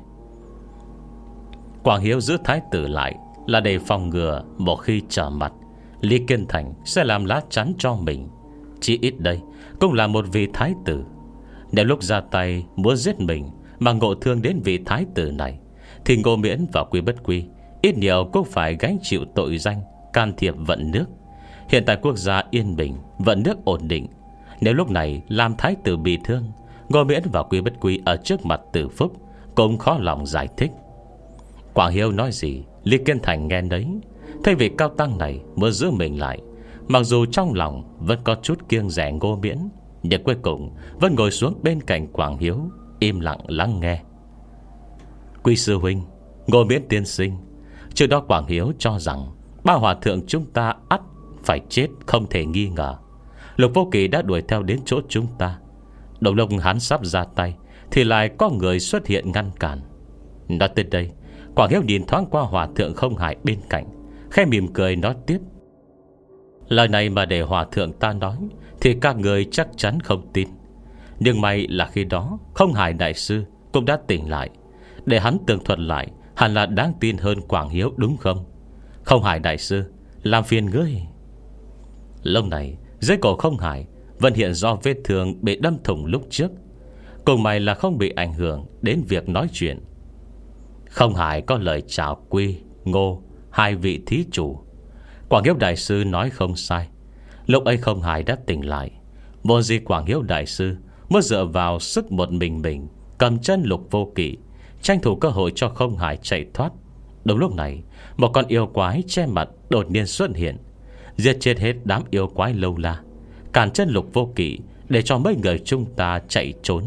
Quảng Hiếu giữ thái tử lại là để phòng ngừa một khi trở mặt, Lý Kiên Thành sẽ làm lá chắn cho mình. Chỉ ít đây cũng là một vị thái tử. Nếu lúc ra tay muốn giết mình mà ngộ thương đến vị thái tử này, thì Ngô Miễn và Quy Bất Quy ít nhiều cũng phải gánh chịu tội danh can thiệp vận nước. Hiện tại quốc gia yên bình, vận nước ổn định. Nếu lúc này làm thái tử bị thương, Ngô Miễn và Quy Bất Quy ở trước mặt Từ Phúc cũng khó lòng giải thích. Quảng Hiếu nói gì Lý Kiên Thành nghe đấy. Thấy vị cao tăng này muốn giữ mình lại, mặc dù trong lòng vẫn có chút kiêng dè Ngô Miễn, nhưng cuối cùng vẫn ngồi xuống bên cạnh Quảng Hiếu, im lặng lắng nghe. Quy sư huynh, Ngô Miễn tiên sinh, trước đó Quảng Hiếu cho rằng ba hòa thượng chúng ta ắt phải chết không thể nghi ngờ. Lục Vô Kỵ đã đuổi theo đến chỗ chúng ta. Đồng lúc hắn sắp ra tay thì lại có người xuất hiện ngăn cản. Nói tới đây, Quảng Hiếu nhìn thoáng qua hòa thượng Không Hải bên cạnh, khẽ mỉm cười nói tiếp. Lời này mà để hòa thượng ta nói thì các người chắc chắn không tin. Nhưng may là khi đó Không Hải đại sư cũng đã tỉnh lại. Để hắn tường thuật lại hẳn là đáng tin hơn Quảng Hiếu đúng không? Không Hải đại sư, làm phiền ngươi. Lúc này dưới cổ Không Hải vẫn hiện do vết thương bị đâm thủng lúc trước. Cùng may là không bị ảnh hưởng đến việc nói chuyện. Không Hải có lời chào Quy, Ngô, hai vị thí chủ. Quảng Hiếu đại sư nói không sai. Lúc ấy Không Hải đã tỉnh lại. Vô gì Quảng Hiếu đại sư mới dựa vào sức một mình mình cầm chân Lục Vô Kỵ, tranh thủ cơ hội cho Không Hải chạy thoát. Đúng lúc này, một con yêu quái che mặt đột nhiên xuất hiện, giết chết hết đám yêu quái lâu la, cản chân Lục Vô Kỵ để cho mấy người chúng ta chạy trốn.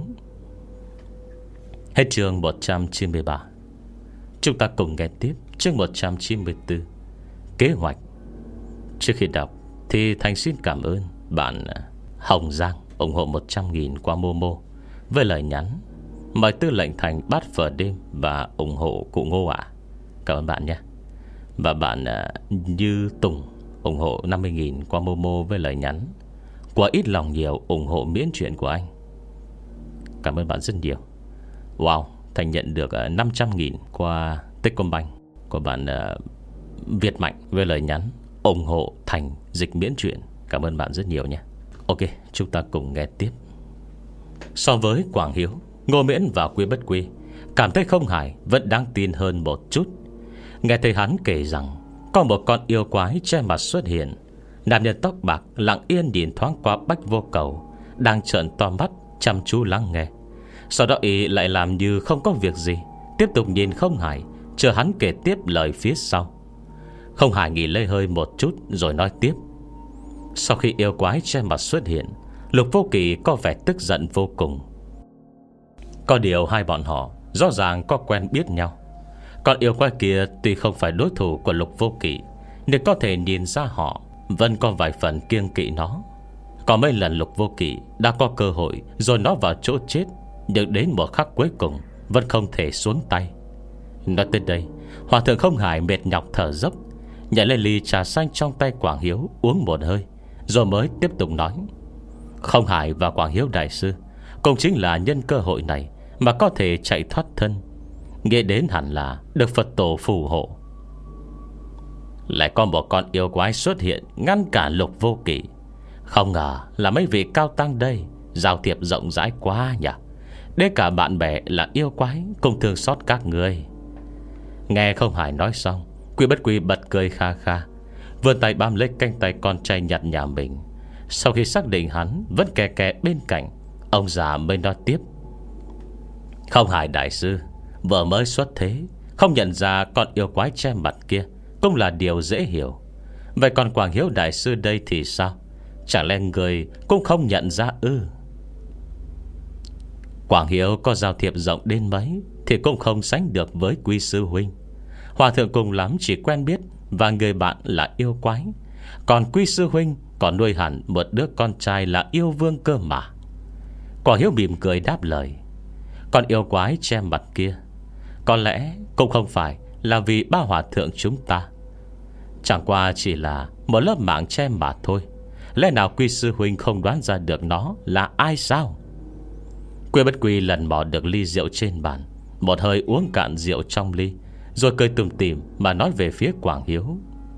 Hết chương một trăm chín mươi ba. Chúng ta cùng nghe tiếp chương một trăm chín mươi tư, kế hoạch. Trước khi đọc thì Thành xin cảm ơn bạn Hồng Giang ủng hộ một trăm nghìn qua Momo với lời nhắn mời Tư lệnh Thành bát phở đêm và ủng hộ cụ Ngô ạ. À. Cảm ơn bạn nhé. Và bạn Như Tùng ủng hộ năm mươi nghìn qua Momo với lời nhắn quá ít lòng nhiều ủng hộ miễn chuyện của anh. Cảm ơn bạn rất nhiều. Wow, Thành nhận được năm trăm nghìn qua Techcombank của bạn Việt Mạnh với lời nhắn ủng hộ Thành dịch miễn chuyện. Cảm ơn bạn rất nhiều nhé. Ok, chúng ta cùng nghe tiếp. So với Quảng Hiếu, Ngô Miễn và Quy Bất Quy cảm thấy Không Hải vẫn đáng tin hơn một chút. Nghe thấy hắn kể rằng có một con yêu quái che mặt xuất hiện. Nam nhân tóc bạc lặng yên nhìn thoáng qua Bách Vô Cầu, đang trợn to mắt chăm chú lắng nghe. Sau đó ý lại làm như không có việc gì, tiếp tục nhìn Không Hải, chờ hắn kể tiếp lời phía sau. Không Hải nghỉ lê hơi một chút rồi nói tiếp. Sau khi yêu quái che mặt xuất hiện, Lục Vô Kỵ có vẻ tức giận vô cùng. Có điều hai bọn họ rõ ràng có quen biết nhau. Còn yêu quái kia tuy không phải đối thủ của Lục Vô Kỵ, nhưng có thể nhìn ra họ vẫn có vài phần kiêng kỵ nó. Có mấy lần Lục Vô Kỵ đã có cơ hội rồi nó vào chỗ chết, nhưng đến một khắc cuối cùng vẫn không thể xuống tay. Nói tới đây, hòa thượng Không Hải mệt nhọc thở dốc, nhảy lên ly trà xanh trong tay Quảng Hiếu uống một hơi, rồi mới tiếp tục nói. Không Hải và Quảng Hiếu đại sư cũng chính là nhân cơ hội này mà có thể chạy thoát thân. Nghĩ đến hẳn là được Phật tổ phù hộ. Lại có một con yêu quái xuất hiện ngăn cản Lục Vô Kỵ. Không ngờ là mấy vị cao tăng đây giao thiệp rộng rãi quá nhỉ. Đến cả bạn bè là yêu quái cũng thương xót các người. Nghe Không Hải nói xong, Quy Bất Quy bật cười kha kha, vươn tay bám lấy cánh tay con trai nhặt nhà mình. Sau khi xác định hắn vẫn kè kè bên cạnh, ông già mới nói tiếp. Không Hải đại sư vừa mới xuất thế, không nhận ra con yêu quái che mặt kia cũng là điều dễ hiểu. Vậy còn Quảng Hiếu đại sư đây thì sao? Chẳng lẽ người cũng không nhận ra ư? Quảng Hiếu có giao thiệp rộng đến mấy thì cũng không sánh được với Quý sư huynh. Hòa thượng cùng lắm chỉ quen biết và người bạn là yêu quái, còn Quý sư huynh còn nuôi hẳn một đứa con trai là yêu vương cơ mà. Quảng Hiếu mỉm cười đáp lời. Còn yêu quái che mặt kia có lẽ cũng không phải là vì ba hòa thượng chúng ta, chẳng qua chỉ là một lớp mạng che mà thôi. Lẽ nào Quý sư huynh không đoán ra được nó là ai sao? Quy Bất Quy lần mò được ly rượu trên bàn, một hơi uống cạn rượu trong ly, rồi cười tủm tỉm mà nói về phía Quảng Hiếu.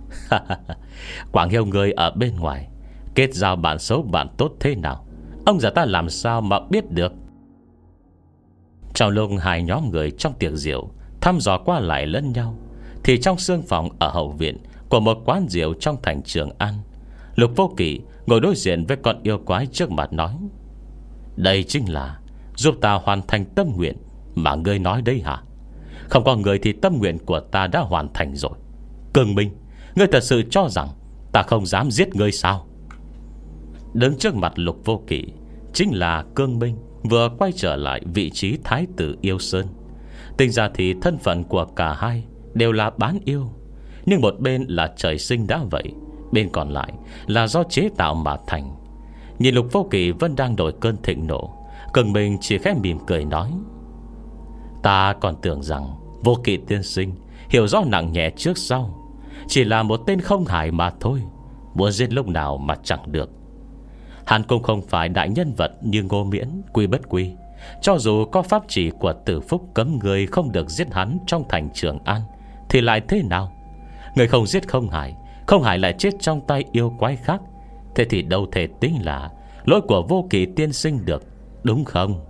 Quảng Hiếu người ở bên ngoài kết giao bạn xấu bạn tốt thế nào, ông già ta làm sao mà biết được? Trong lúc hai nhóm người trong tiệc rượu thăm dò qua lại lẫn nhau, thì trong sương phòng ở hậu viện của một quán rượu trong thành Trường An, Lục Vô Kỵ ngồi đối diện với con yêu quái trước mặt nói: đây chính là giúp ta hoàn thành tâm nguyện mà ngươi nói đấy hả? Không có người thì tâm nguyện của ta đã hoàn thành rồi. Cương Minh, ngươi thật sự cho rằng ta không dám giết ngươi sao? Đứng trước mặt Lục Vô Kỵ chính là Cương Minh, vừa quay trở lại vị trí thái tử Yêu Sơn. Tính ra thì thân phận của cả hai đều là bán yêu, nhưng một bên là trời sinh đã vậy, bên còn lại là do chế tạo mà thành. Nhìn Lục Vô Kỵ vẫn đang đổi cơn thịnh nộ, Cương Minh chỉ khẽ mỉm cười nói: ta còn tưởng rằng Vô Kỵ tiên sinh hiểu rõ nặng nhẹ trước sau, chỉ là một tên không hài mà thôi, muốn giết lúc nào mà chẳng được. Hắn cũng không phải đại nhân vật như Ngô Miễn, Quy Bất Quy. Cho dù có pháp chỉ của Tử Phúc cấm người không được giết hắn trong thành Trường An, thì lại thế nào? Người không giết không hại, không hại lại chết trong tay yêu quái khác, thế thì đâu thể tính là lỗi của Vô Kỵ tiên sinh được, đúng không?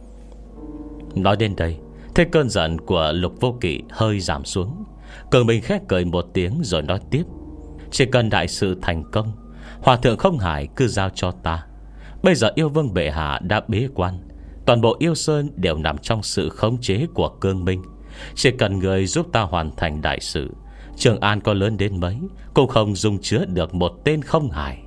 Nói đến đây, thế cơn giận của Lục Vô Kỵ hơi giảm xuống. Cường Minh khẽ cười một tiếng rồi nói tiếp: chỉ cần đại sự thành công, Hòa thượng không hại cứ giao cho ta. Bây giờ yêu vương bệ hạ đã bế quan, toàn bộ Yêu Sơn đều nằm trong sự khống chế của Cương Minh. Chỉ cần người giúp ta hoàn thành đại sự, Trường An có lớn đến mấy cũng không dung chứa được một tên không hài.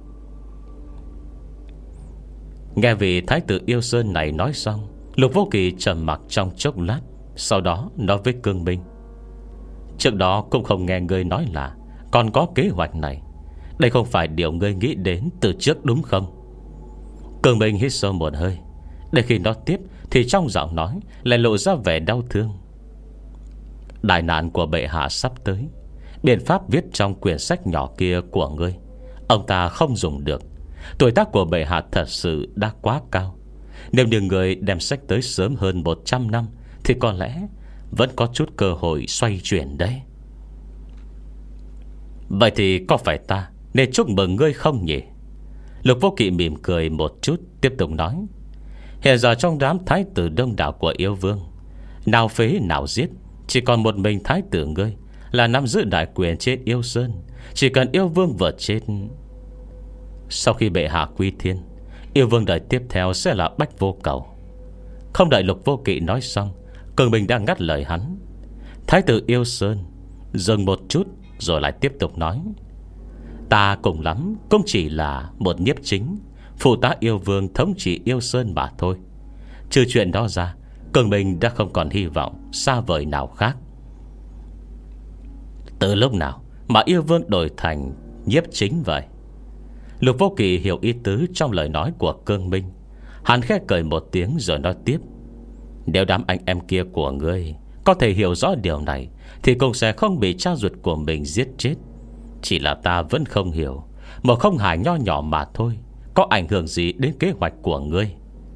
Nghe vị thái tử Yêu Sơn này nói xong, Lục Vô Kỵ trầm mặc trong chốc lát, sau đó nói với Cương Minh: trước đó cũng không nghe ngươi nói là còn có kế hoạch này. Đây không phải điều ngươi nghĩ đến từ trước đúng không? Cương Minh hít sâu một hơi, để khi nói tiếp thì trong giọng nói lại lộ ra vẻ đau thương. Đại nạn của bệ hạ sắp tới, biện pháp viết trong quyển sách nhỏ kia của ngươi ông ta không dùng được. Tuổi tác của bệ hạ thật sự đã quá cao. Nếu như người đem sách tới sớm hơn một trăm năm thì có lẽ vẫn có chút cơ hội xoay chuyển đấy. Vậy thì có phải ta nên chúc mừng ngươi không nhỉ? Lục Vô Kỵ mỉm cười một chút, tiếp tục nói: hiện giờ trong đám thái tử đông đảo của yêu vương, nào phế nào giết, chỉ còn một mình thái tử ngươi là nắm giữ đại quyền trên Yêu Sơn. Chỉ cần yêu vương vượt chết, sau khi bệ hạ quy thiên, yêu vương đời tiếp theo sẽ là Bách Vô Cầu. Không đợi Lục Vô Kỵ nói xong, Cường Bình đang ngắt lời hắn. Thái tử Yêu Sơn dừng một chút rồi lại tiếp tục nói: ta cùng lắm cũng chỉ là một nhiếp chính, phụ tá yêu vương thống trị Yêu Sơn mà thôi. Trừ chuyện đó ra, Cường Bình đã không còn hy vọng xa vời nào khác. Từ lúc nào mà yêu vương đổi thành nhiếp chính vậy? Lục Vô Kỵ hiểu ý tứ trong lời nói của Cương Minh. Hắn khẽ cười một tiếng rồi nói tiếp: nếu đám anh em kia của ngươi có thể hiểu rõ điều này thì cũng sẽ không bị cha ruột của mình giết chết. Chỉ là ta vẫn không hiểu, một không hài nho nhỏ mà thôi có ảnh hưởng gì đến kế hoạch của ngươi?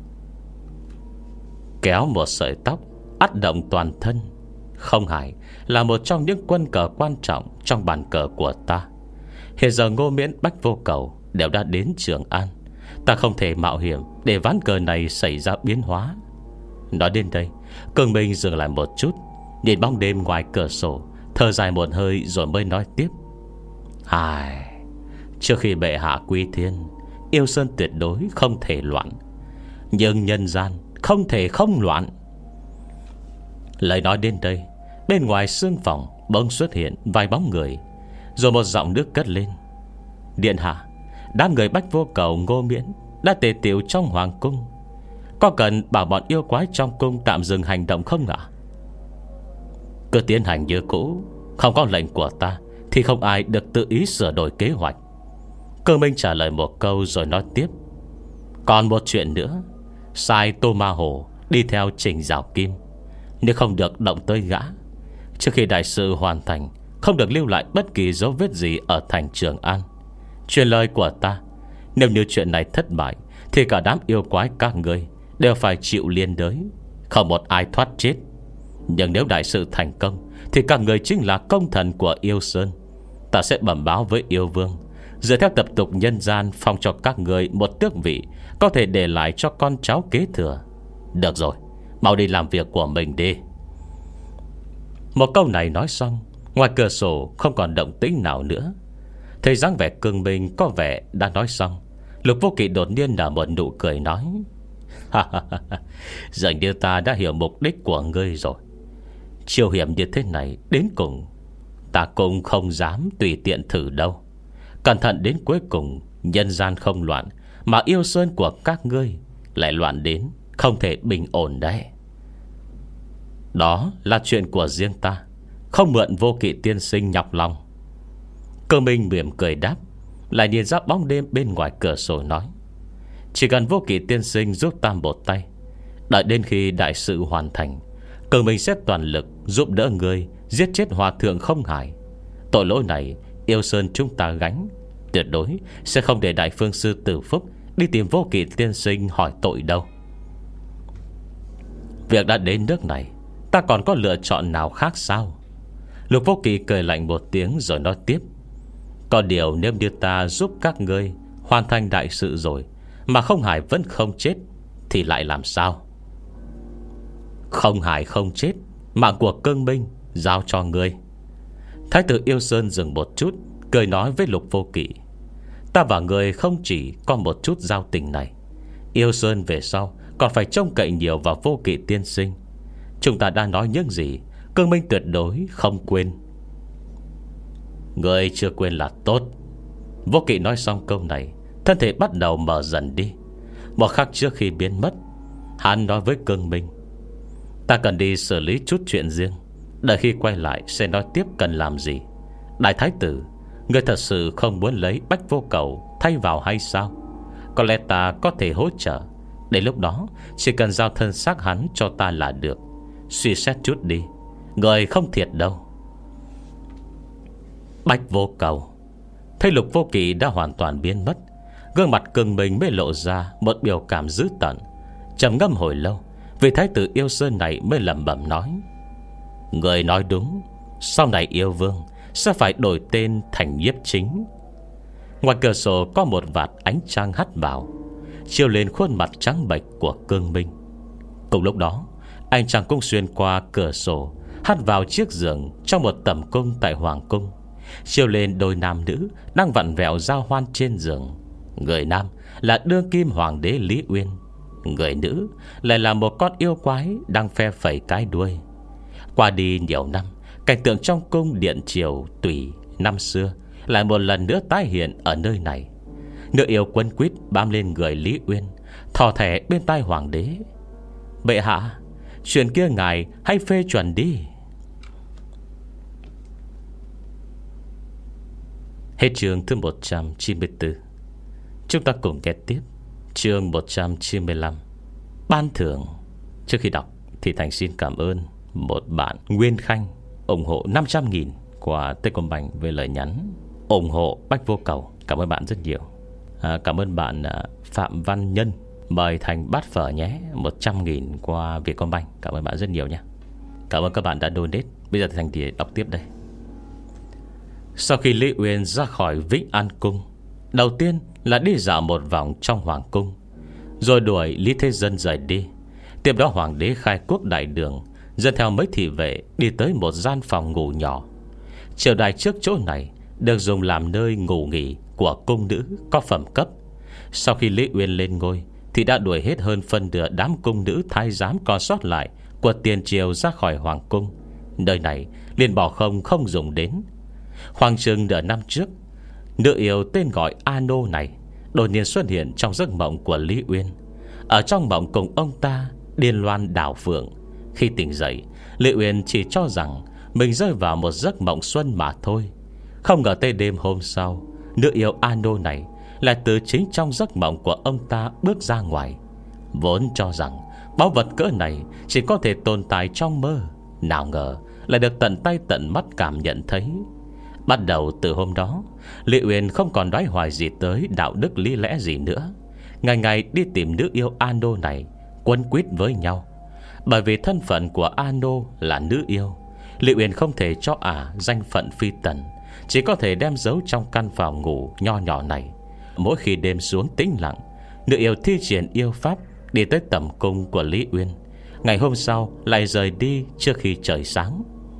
Kéo một sợi tóc ắt động toàn thân. Không hài là một trong những quân cờ quan trọng trong bàn cờ của ta. Hiện giờ Ngô Miễn, Bách Vô Cầu đều đã đến Trường An, ta không thể mạo hiểm để ván cờ này xảy ra biến hóa. Nói đến đây, Cường Minh dừng lại một chút, nhìn bóng đêm ngoài cửa sổ, thở dài một hơi rồi mới nói tiếp: ai, trước khi bệ hạ quy thiên, Yêu Sơn tuyệt đối không thể loạn, nhưng nhân gian không thể không loạn. Lời nói đến đây, bên ngoài sương phòng bỗng xuất hiện vài bóng người, rồi một giọng nước cất lên: điện hạ, đám người Bách Vô Cầu, Ngô Miễn đã tề tiệu trong hoàng cung. Có cần bảo bọn yêu quái trong cung tạm dừng hành động không ạ? Cứ tiến hành như cũ. Không có lệnh của ta thì không ai được tự ý sửa đổi kế hoạch. Cơ Minh trả lời một câu rồi nói tiếp. Còn một chuyện nữa. Sai Tô Ma Hồ đi theo Trình Giảo Kim, nếu không được động tới gã. Trước khi đại sự hoàn thành, không được lưu lại bất kỳ dấu vết gì ở thành Trường An. Truyền lời của ta, nếu như chuyện này thất bại thì cả đám yêu quái các ngươi đều phải chịu liên đới, không một ai thoát chết. Nhưng nếu đại sự thành công thì các người chính là công thần của Yêu Sơn. Ta sẽ bẩm báo với Yêu Vương, dựa theo tập tục nhân gian, phong cho các người một tước vị có thể để lại cho con cháu kế thừa. Được rồi, mau đi làm việc của mình đi. Một câu này nói xong, ngoài cửa sổ không còn động tĩnh nào nữa. Thấy dáng vẻ Cương Minh có vẻ đã nói xong, Lục Vô Kỵ đột nhiên nở một nụ cười nói. Dường như ta đã hiểu mục đích của ngươi rồi. Chiêu hiểm như thế này đến cùng ta cũng không dám tùy tiện thử đâu. Cẩn thận đến cuối cùng nhân gian không loạn, mà Yêu Sơn của các ngươi lại loạn đến không thể bình ổn đấy. Đó là chuyện của riêng ta, không mượn Vô Kỵ tiên sinh nhọc lòng. Cơ Minh mỉm cười đáp, lại nhìn ra bóng đêm bên ngoài cửa sổ nói. Chỉ cần Vô Kỵ tiên sinh giúp ta một tay, đợi đến khi đại sự hoàn thành, Cơ Minh sẽ toàn lực giúp đỡ người giết chết hòa thượng Không Hải. Tội lỗi này Yêu Sơn chúng ta gánh, tuyệt đối sẽ không để đại phương sư Tử Phúc đi tìm Vô Kỵ tiên sinh hỏi tội đâu. Việc đã đến nước này, ta còn có lựa chọn nào khác sao? Lục Vô Kỵ cười lạnh một tiếng rồi nói tiếp. Có điều nếu như ta giúp các ngươi hoàn thành đại sự rồi mà Không Hải vẫn không chết thì lại làm sao? Không Hải không chết, mạng của Cương Minh giao cho ngươi. Thái tử Yêu Sơn dừng một chút, cười nói với Lục Vô Kỵ. Ta và ngươi không chỉ có một chút giao tình này. Yêu Sơn về sau còn phải trông cậy nhiều vào Vô Kỵ tiên sinh. Chúng ta đã nói những gì Cương Minh tuyệt đối không quên. Ngươi chưa quên là tốt. Vô Kỵ nói xong câu này, thân thể bắt đầu mở dần đi. Một khắc trước khi biến mất, hắn nói với Cương Minh. Ta cần đi xử lý chút chuyện riêng, đợi khi quay lại sẽ nói tiếp cần làm gì. Đại thái tử, ngươi thật sự không muốn lấy Bách Vô Cầu thay vào hay sao? Có lẽ ta có thể hỗ trợ. Đến lúc đó chỉ cần giao thân xác hắn cho ta là được. Suy xét chút đi, người không thiệt đâu. Bách Vô Cầu. Thấy Lục Vô Kỵ đã hoàn toàn biến mất, gương mặt Cương Minh mới lộ ra một biểu cảm dữ tợn. Trầm ngâm hồi lâu, vị thái tử Yêu Sơn này mới lẩm bẩm nói. Người nói đúng, sau này Yêu Vương sẽ phải đổi tên thành Nhiếp Chính. Ngoài cửa sổ có một vạt ánh trăng hắt vào, chiếu lên khuôn mặt trắng bệch của Cương Minh. Cùng lúc đó, ánh trăng cũng xuyên qua cửa sổ, hắt vào chiếc giường trong một tẩm cung tại Hoàng Cung, chiếu lên đôi nam nữ đang vặn vẹo giao hoan trên giường. Người nam là đương kim hoàng đế Lý Uyên, người nữ lại là một con yêu quái đang phe phẩy cái đuôi. Qua đi nhiều năm, cảnh tượng trong cung điện triều tùy năm xưa lại một lần nữa tái hiện ở nơi này. Nữ yêu quấn quýt bám lên người Lý Uyên, thò thẻ bên tai hoàng đế. Bệ hạ, chuyện kia ngài hãy phê chuẩn đi. Hết chương thứ một trăm chín mươi tư. Chúng ta cùng nghe tiếp chương một trăm chín mươi lăm, ban thưởng. Trước khi đọc thì Thành xin cảm ơn một bạn Nguyên Khanh ủng hộ năm trăm nghìn qua Techcombank về lời nhắn ủng hộ Bách Vô Cầu. Cảm ơn bạn rất nhiều. à, Cảm ơn bạn à, Phạm Văn Nhân mời Thành bát phở nhé, một trăm nghìn qua Vietcombank. Cảm ơn bạn rất nhiều nhé. Cảm ơn các bạn đã donate. Bây giờ Thành thì đọc tiếp đây. Sau khi Lý Uyên ra khỏi Vĩnh An Cung, đầu tiên là đi dạo một vòng trong Hoàng Cung, rồi đuổi Lý Thế Dân rời đi. Tiếp đó hoàng đế khai quốc đại đường dẫn theo mấy thị vệ đi tới một gian phòng ngủ nhỏ. Triều đài trước chỗ này được dùng làm nơi ngủ nghỉ của cung nữ có phẩm cấp. Sau khi Lý Uyên lên ngôi thì đã đuổi hết hơn phân nửa đám cung nữ thái giám còn sót lại của tiền triều ra khỏi hoàng cung. Nơi này liền bỏ không không dùng đến. Khoảng chừng nửa năm trước, nữ yêu tên gọi Ano này đột nhiên xuất hiện trong giấc mộng của Lý Uyên. Ở trong mộng cùng ông ta điên loan đảo phượng. Khi tỉnh dậy, Lý Uyên chỉ cho rằng mình rơi vào một giấc mộng xuân mà thôi. Không ngờ tới đêm hôm sau, nữ yêu Ano này lại từ chính trong giấc mộng của ông ta bước ra ngoài. Vốn cho rằng báu vật cỡ này chỉ có thể tồn tại trong mơ, nào ngờ lại được tận tay tận mắt cảm nhận thấy. Bắt đầu từ hôm đó, Lý Uyên không còn đoái hoài gì tới đạo đức lý lẽ gì nữa. Ngày ngày đi tìm nữ yêu Ano này, quấn quýt với nhau. Bởi vì thân phận của Ano là nữ yêu, Lý Uyên không thể cho ả à danh phận phi tần, chỉ có thể đem giấu trong căn phòng ngủ nho nhỏ này. Mỗi khi đêm xuống tĩnh lặng, nữ yêu thi triển yêu pháp đi tới tẩm cung của Lý Uyên. Ngày hôm sau lại rời đi trước khi trời sáng.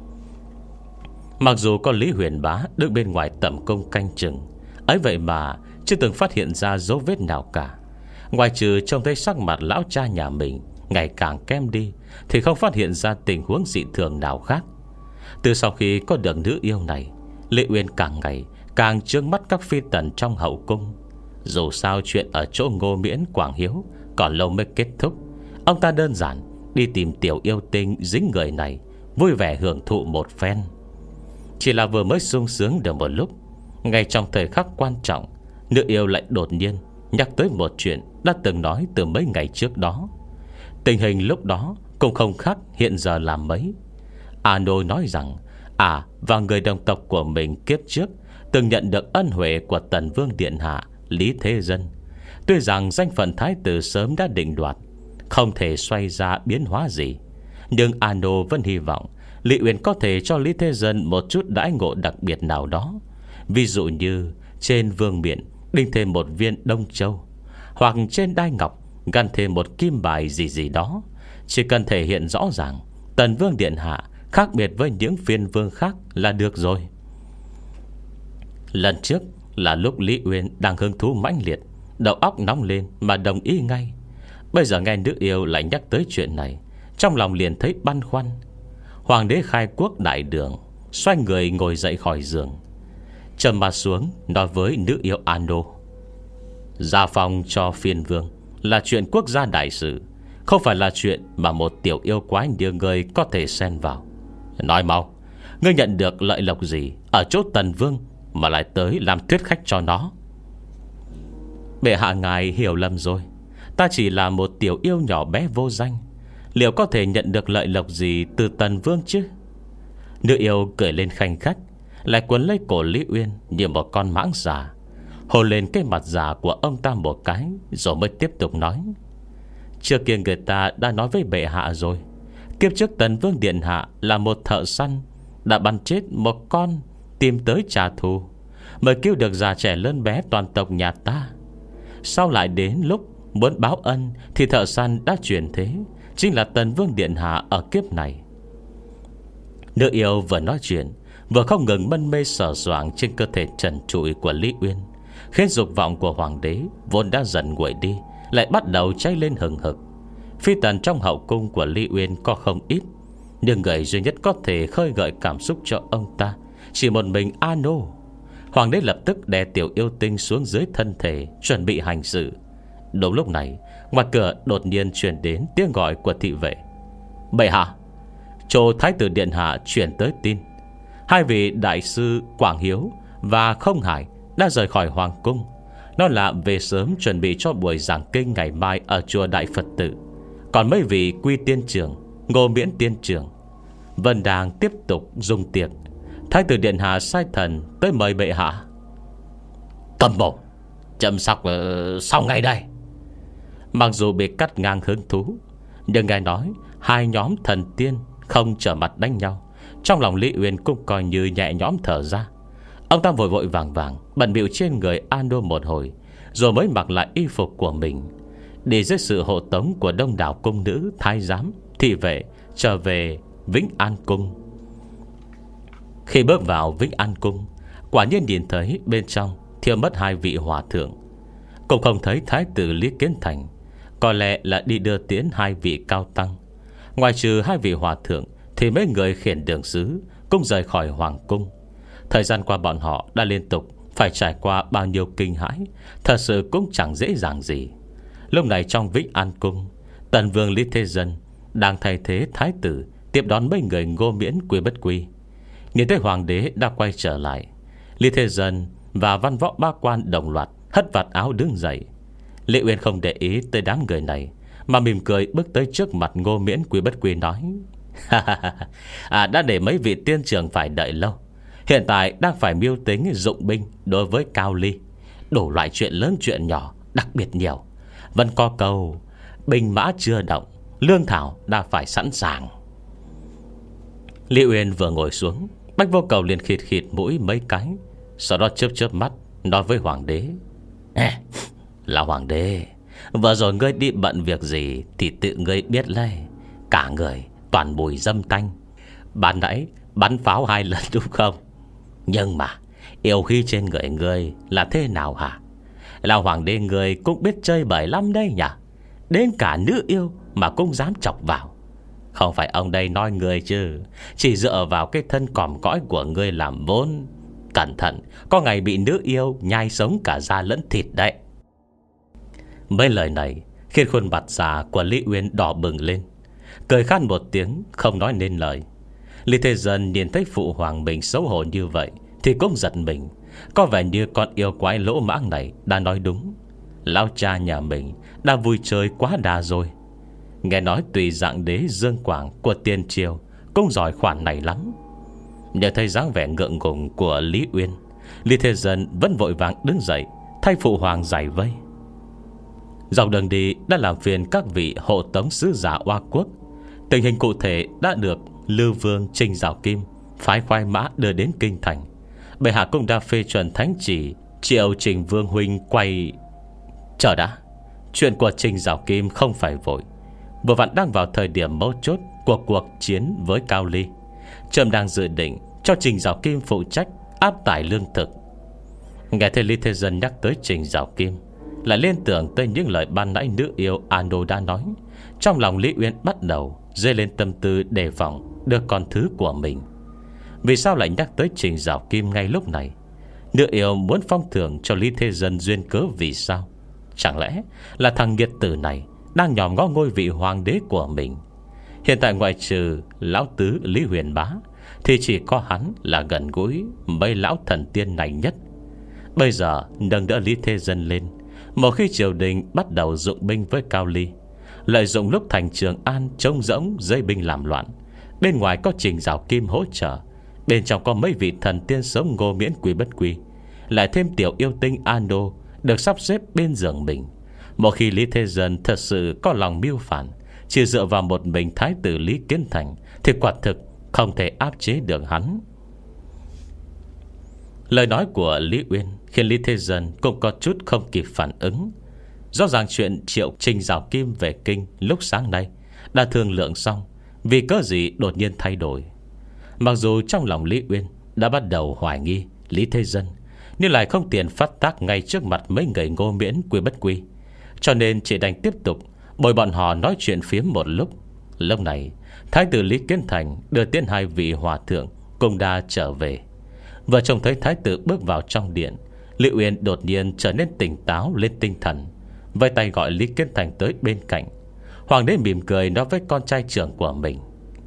Mặc dù có Lý Huyền Bá đứng bên ngoài tẩm cung canh chừng, ấy vậy mà chưa từng phát hiện ra dấu vết nào cả. Ngoài trừ trông thấy sắc mặt lão cha nhà mình ngày càng kém đi, thì không phát hiện ra tình huống dị thường nào khác. Từ sau khi có được nữ yêu này, Lý Uyên càng ngày càng trướng mắt các phi tần trong hậu cung. Dù sao chuyện ở chỗ Ngô Miễn, Quảng Hiếu còn lâu mới kết thúc. Ông ta đơn giản đi tìm tiểu yêu tinh dính người này, vui vẻ hưởng thụ một phen. Chỉ là vừa mới sung sướng được một lúc, ngay trong thời khắc quan trọng, nữ yêu lại đột nhiên nhắc tới một chuyện đã từng nói từ mấy ngày trước đó. Tình hình lúc đó cũng không khác hiện giờ làm mấy. Ano nói rằng à và người đồng tộc của mình kiếp trước từng nhận được ân huệ của Tần Vương Điện Hạ Lý Thế Dân. Tuy rằng danh phận thái tử sớm đã định đoạt, không thể xoay ra biến hóa gì, nhưng Ano vẫn hy vọng Lý Uyên có thể cho Lý Thế Dân một chút đãi ngộ đặc biệt nào đó. Ví dụ như trên vương miện đinh thêm một viên Đông Châu, hoặc trên đai ngọc gắn thêm một kim bài gì gì đó. Chỉ cần thể hiện rõ ràng Tần Vương Điện Hạ khác biệt với những phiên vương khác là được rồi. Lần trước là lúc Lý Uyên đang hứng thú mãnh liệt, đầu óc nóng lên mà đồng ý ngay. Bây giờ nghe nữ yêu lại nhắc tới chuyện này, trong lòng liền thấy băn khoăn. Hoàng đế khai quốc đại đường xoay người ngồi dậy khỏi giường, trầm mặt xuống nói với nữ yêu Ano: gia phong cho phiên vương là chuyện quốc gia đại sự, không phải là chuyện mà một tiểu yêu quái như ngươi có thể xen vào. Nói mau, ngươi nhận được lợi lộc gì ở chỗ Tần Vương mà lại tới làm thuyết khách cho nó? Bệ hạ ngài hiểu lầm rồi, ta chỉ là một tiểu yêu nhỏ bé vô danh, liệu có thể nhận được lợi lộc gì từ Tần Vương chứ? Nữ yêu cười lên khanh khách, lại quấn lấy cổ Lý Uyên như một con mãng già, hôn lên cái mặt già của ông ta một cái, rồi mới tiếp tục nói: trước kia người ta đã nói với bệ hạ rồi, kiếp trước Tần Vương Điện Hạ là một thợ săn, đã bắn chết một con tìm tới trả thù, mới cứu được già trẻ lớn bé toàn tộc nhà ta. Sau lại đến lúc muốn báo ân thì thợ săn đã chuyển thế, chính là Tần Vương Điện Hạ ở kiếp này. Nữ yêu vừa nói chuyện, vừa không ngừng mân mê sở soạng trên cơ thể trần trụi của Lý Uyên, khiến dục vọng của hoàng đế vốn đã dần nguội đi lại bắt đầu cháy lên hừng hực. Phi tần trong hậu cung của Lý Uyên có không ít, nhưng người duy nhất có thể khơi gợi cảm xúc cho ông ta chỉ một mình Ano. Hoàng đế lập tức đè tiểu yêu tinh xuống dưới thân thể, chuẩn bị hành sự. Đúng lúc này, ngoài cửa đột nhiên truyền đến tiếng gọi của thị vệ: bệ hạ, chỗ Thái tử Điện Hạ chuyển tới tin, hai vị đại sư Quảng Hiếu và Không Hải đã rời khỏi hoàng cung. Nó là về sớm chuẩn bị cho buổi giảng kinh ngày mai ở chùa Đại Phật Tử. Còn mấy vị Quy Tiên Trưởng, Ngô Miễn Tiên Trưởng vẫn đang tiếp tục dùng tiệc. Thái tử Điện Hạ sai thần tới mời bệ hạ. Cầm mồm, chậm sóc uh, sau ngày đây. Mặc dù bị cắt ngang hứng thú, nhưng nghe nói hai nhóm thần tiên không trở mặt đánh nhau, trong lòng Lý Uyên cũng coi như nhẹ nhõm thở ra. Ông ta vội vội vàng vàng bận bịu trên người Ano một hồi, rồi mới mặc lại y phục của mình, đi dưới sự hộ tống của đông đảo cung nữ, thái giám, thị vệ trở về Vĩnh An Cung. Khi bước vào Vĩnh An Cung, quả nhiên nhìn thấy bên trong thiếu mất hai vị hòa thượng, cũng không thấy thái tử Lý Kiến Thành. Có lẽ là đi đưa tiễn hai vị cao tăng. Ngoài trừ hai vị hòa thượng thì mấy người khiển đường sứ cũng rời khỏi hoàng cung. Thời gian qua bọn họ đã liên tục phải trải qua bao nhiêu kinh hãi, thật sự cũng chẳng dễ dàng gì. Lúc này trong Vĩnh An Cung, Tần Vương Lý Thế Dân đang thay thế thái tử tiếp đón mấy người Ngô Miễn Quy Bất Quy. Nhìn thấy hoàng đế đã quay trở lại, Lý Thế Dân và văn võ ba quan đồng loạt hất vạt áo đứng dậy. Lý Uyên không để ý tới đám người này, mà mỉm cười bước tới trước mặt Ngô Miễn Quy Bất Quy nói: à, đã để mấy vị tiên trưởng phải đợi lâu. Hiện tại đang phải mưu tính dụng binh đối với Cao Ly. Đủ loại chuyện lớn chuyện nhỏ đặc biệt nhiều. Vẫn có câu binh mã chưa động, lương thảo đã phải sẵn sàng. Lý Uyên vừa ngồi xuống, Bách Vô Cầu liền khịt khịt mũi mấy cái, sau đó chớp chớp mắt nói với hoàng đế: à, là hoàng đế, vừa rồi ngươi đi bận việc gì thì tự ngươi biết lấy. Cả người toàn mùi dâm tanh. Ban nãy bắn pháo hai lần đúng không? Nhưng mà yêu khí trên người ngươi là thế nào hả? Là hoàng đế ngươi cũng biết chơi bời lắm đấy nhỉ. Đến cả nữ yêu mà cũng dám chọc vào. Không phải ông đây nói ngươi chứ, chỉ dựa vào cái thân còm cõi của ngươi làm vốn. Cẩn thận, có ngày bị nữ yêu nhai sống cả da lẫn thịt đấy. Mấy lời này khiến khuôn mặt già của Lý Uyên đỏ bừng lên, cười khan một tiếng không nói nên lời. Lý Thế Dân nhìn thấy phụ hoàng mình xấu hổ như vậy thì cũng giật mình. Có vẻ như con yêu quái lỗ mãng này đã nói đúng. Lão cha nhà mình đã vui chơi quá đà rồi. Nghe nói tùy dạng đế Dương Quảng của Tiên Triều cũng giỏi khoản này lắm. Nhờ thấy dáng vẻ ngượng ngùng của Lý Uyên, Lý Thế Dân vẫn vội vàng đứng dậy thay phụ hoàng giải vây. Dọc đường đi đã làm phiền các vị hộ tống sứ giả Oa Quốc. Tình hình cụ thể đã được Lưu Vương Trình Giảo Kim phái khoái mã đưa đến kinh thành. Bệ hạ cũng đã phê chuẩn thánh chỉ triệu Trình Vương huynh quay. Chờ đã, chuyện của Trình Giảo Kim không phải vội. Vừa vặn đang vào thời điểm mấu chốt của cuộc chiến với Cao Ly. Trâm đang dự định cho Trình Giảo Kim phụ trách áp tải lương thực. Nghe thấy Lý Thế Dân nhắc tới Trình Giảo Kim, lại liên tưởng tới những lời ban nãy nữ yêu Ano đã nói. Trong lòng Lý Uyên bắt đầu dấy lên tâm tư đề phòng được con thứ của mình. Vì sao lại nhắc tới Trình Giảo Kim ngay lúc này? Nữ yêu muốn phong thưởng cho Lý Thế Dân duyên cớ vì sao? Chẳng lẽ là thằng nghiệt tử này đang nhòm ngó ngôi vị hoàng đế của mình? Hiện tại ngoại trừ lão tứ Lý Huyền Bá thì chỉ có hắn là gần gũi mấy lão thần tiên này nhất. Bây giờ nâng đỡ Lý Thế Dân lên, một khi triều đình bắt đầu dụng binh với Cao Ly, lợi dụng lúc thành Trường An trông rỗng dây binh làm loạn, bên ngoài có Trình Giảo Kim hỗ trợ, bên trong có mấy vị thần tiên sống Ngô Miễn Quy Bất Quy, lại thêm tiểu yêu tinh Ano được sắp xếp bên giường mình. Một khi Lý Thế Dân thật sự có lòng mưu phản, chỉ dựa vào một mình thái tử Lý Kiến Thành thì quả thực không thể áp chế được hắn. Lời nói của Lý Uyên khiến Lý Thế Dân cũng có chút không kịp phản ứng. Rõ ràng chuyện triệu Trình Giảo Kim về kinh lúc sáng nay đã thương lượng xong, vì cớ gì đột nhiên thay đổi. Mặc dù trong lòng Lý Uyên đã bắt đầu hoài nghi Lý Thế Dân, nhưng lại không tiện phát tác ngay trước mặt mấy người Ngô Miễn Quy Bất Quy, cho nên chỉ đành tiếp tục bồi bọn họ nói chuyện phiếm một lúc. Lúc này thái tử Lý Kiến Thành đưa tiến hai vị hòa thượng cùng đa trở về. Vừa trông thấy thái tử bước vào trong điện, Lý Uyên đột nhiên trở nên tỉnh táo lên tinh thần, vẫy tay gọi Lý Kiến Thành tới bên cạnh. Hoàng đế mỉm cười nói với con trai trưởng của mình: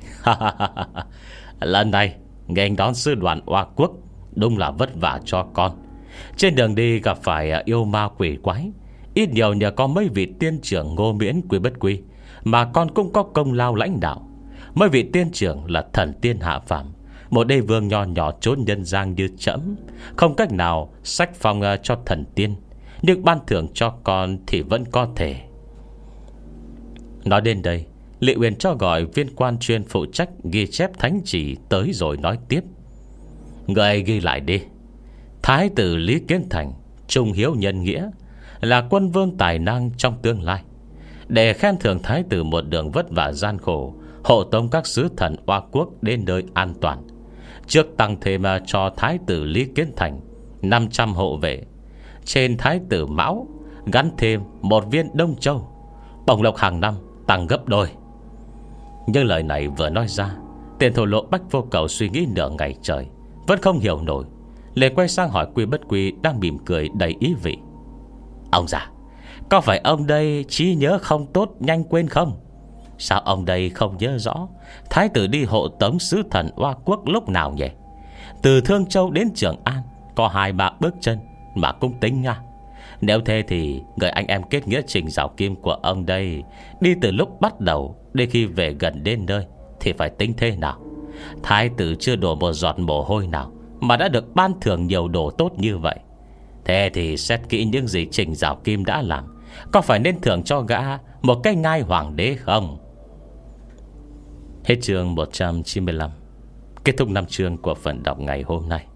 lần này nghênh đón sư đoàn Oa Quốc đúng là vất vả cho con. Trên đường đi gặp phải yêu ma quỷ quái, ít nhiều nhờ có mấy vị tiên trưởng Ngô Miễn Quy Bất Quy mà con cũng có công lao lãnh đạo. Mấy vị tiên trưởng là thần tiên hạ phàm, một đế vương nho nhỏ trốn nhân gian như trẫm không cách nào sách phong cho thần tiên, nhưng ban thưởng cho con thì vẫn có thể. Nói đến đây, Lý Uyên cho gọi viên quan chuyên phụ trách ghi chép thánh chỉ tới rồi nói tiếp: người ghi lại đi. Thái tử Lý Kiến Thành trung hiếu nhân nghĩa, là quân vương tài năng trong tương lai. Để khen thưởng thái tử một đường vất vả gian khổ, hộ tống các sứ thần Oa Quốc đến nơi an toàn, trước tăng thêm cho thái tử Lý Kiến Thành năm trăm hộ vệ. Trên thái tử Mão gắn thêm một viên Đông Châu, bổng lộc hàng năm tăng gấp đôi. Nhưng lời này vừa nói ra, tên thổ lộ Bách Vô Cầu suy nghĩ nửa ngày trời vẫn không hiểu nổi Liền quay sang hỏi Quy Bất Quy đang mỉm cười đầy ý vị: Ông già, có phải ông đây trí nhớ không tốt, nhanh quên không? Sao ông đây không nhớ rõ Thái tử đi hộ tống sứ thần Hoa Quốc lúc nào nhỉ? Từ Thương Châu đến Trường An có hai ba bước chân mà cũng tính nha. Nếu thế thì người anh em kết nghĩa Trình Giảo Kim của ông đây đi từ lúc bắt đầu đến khi về gần đến nơi thì phải tính thế nào? Thái tử chưa đổ một giọt mồ hôi nào mà đã được ban thưởng nhiều đồ tốt như vậy. Thế thì xét kỹ những gì Trình Giảo Kim đã làm, có phải nên thưởng cho gã một cái ngai hoàng đế không? Hết chương một trăm chín mươi lăm. Kết thúc năm chương của phần đọc ngày hôm nay.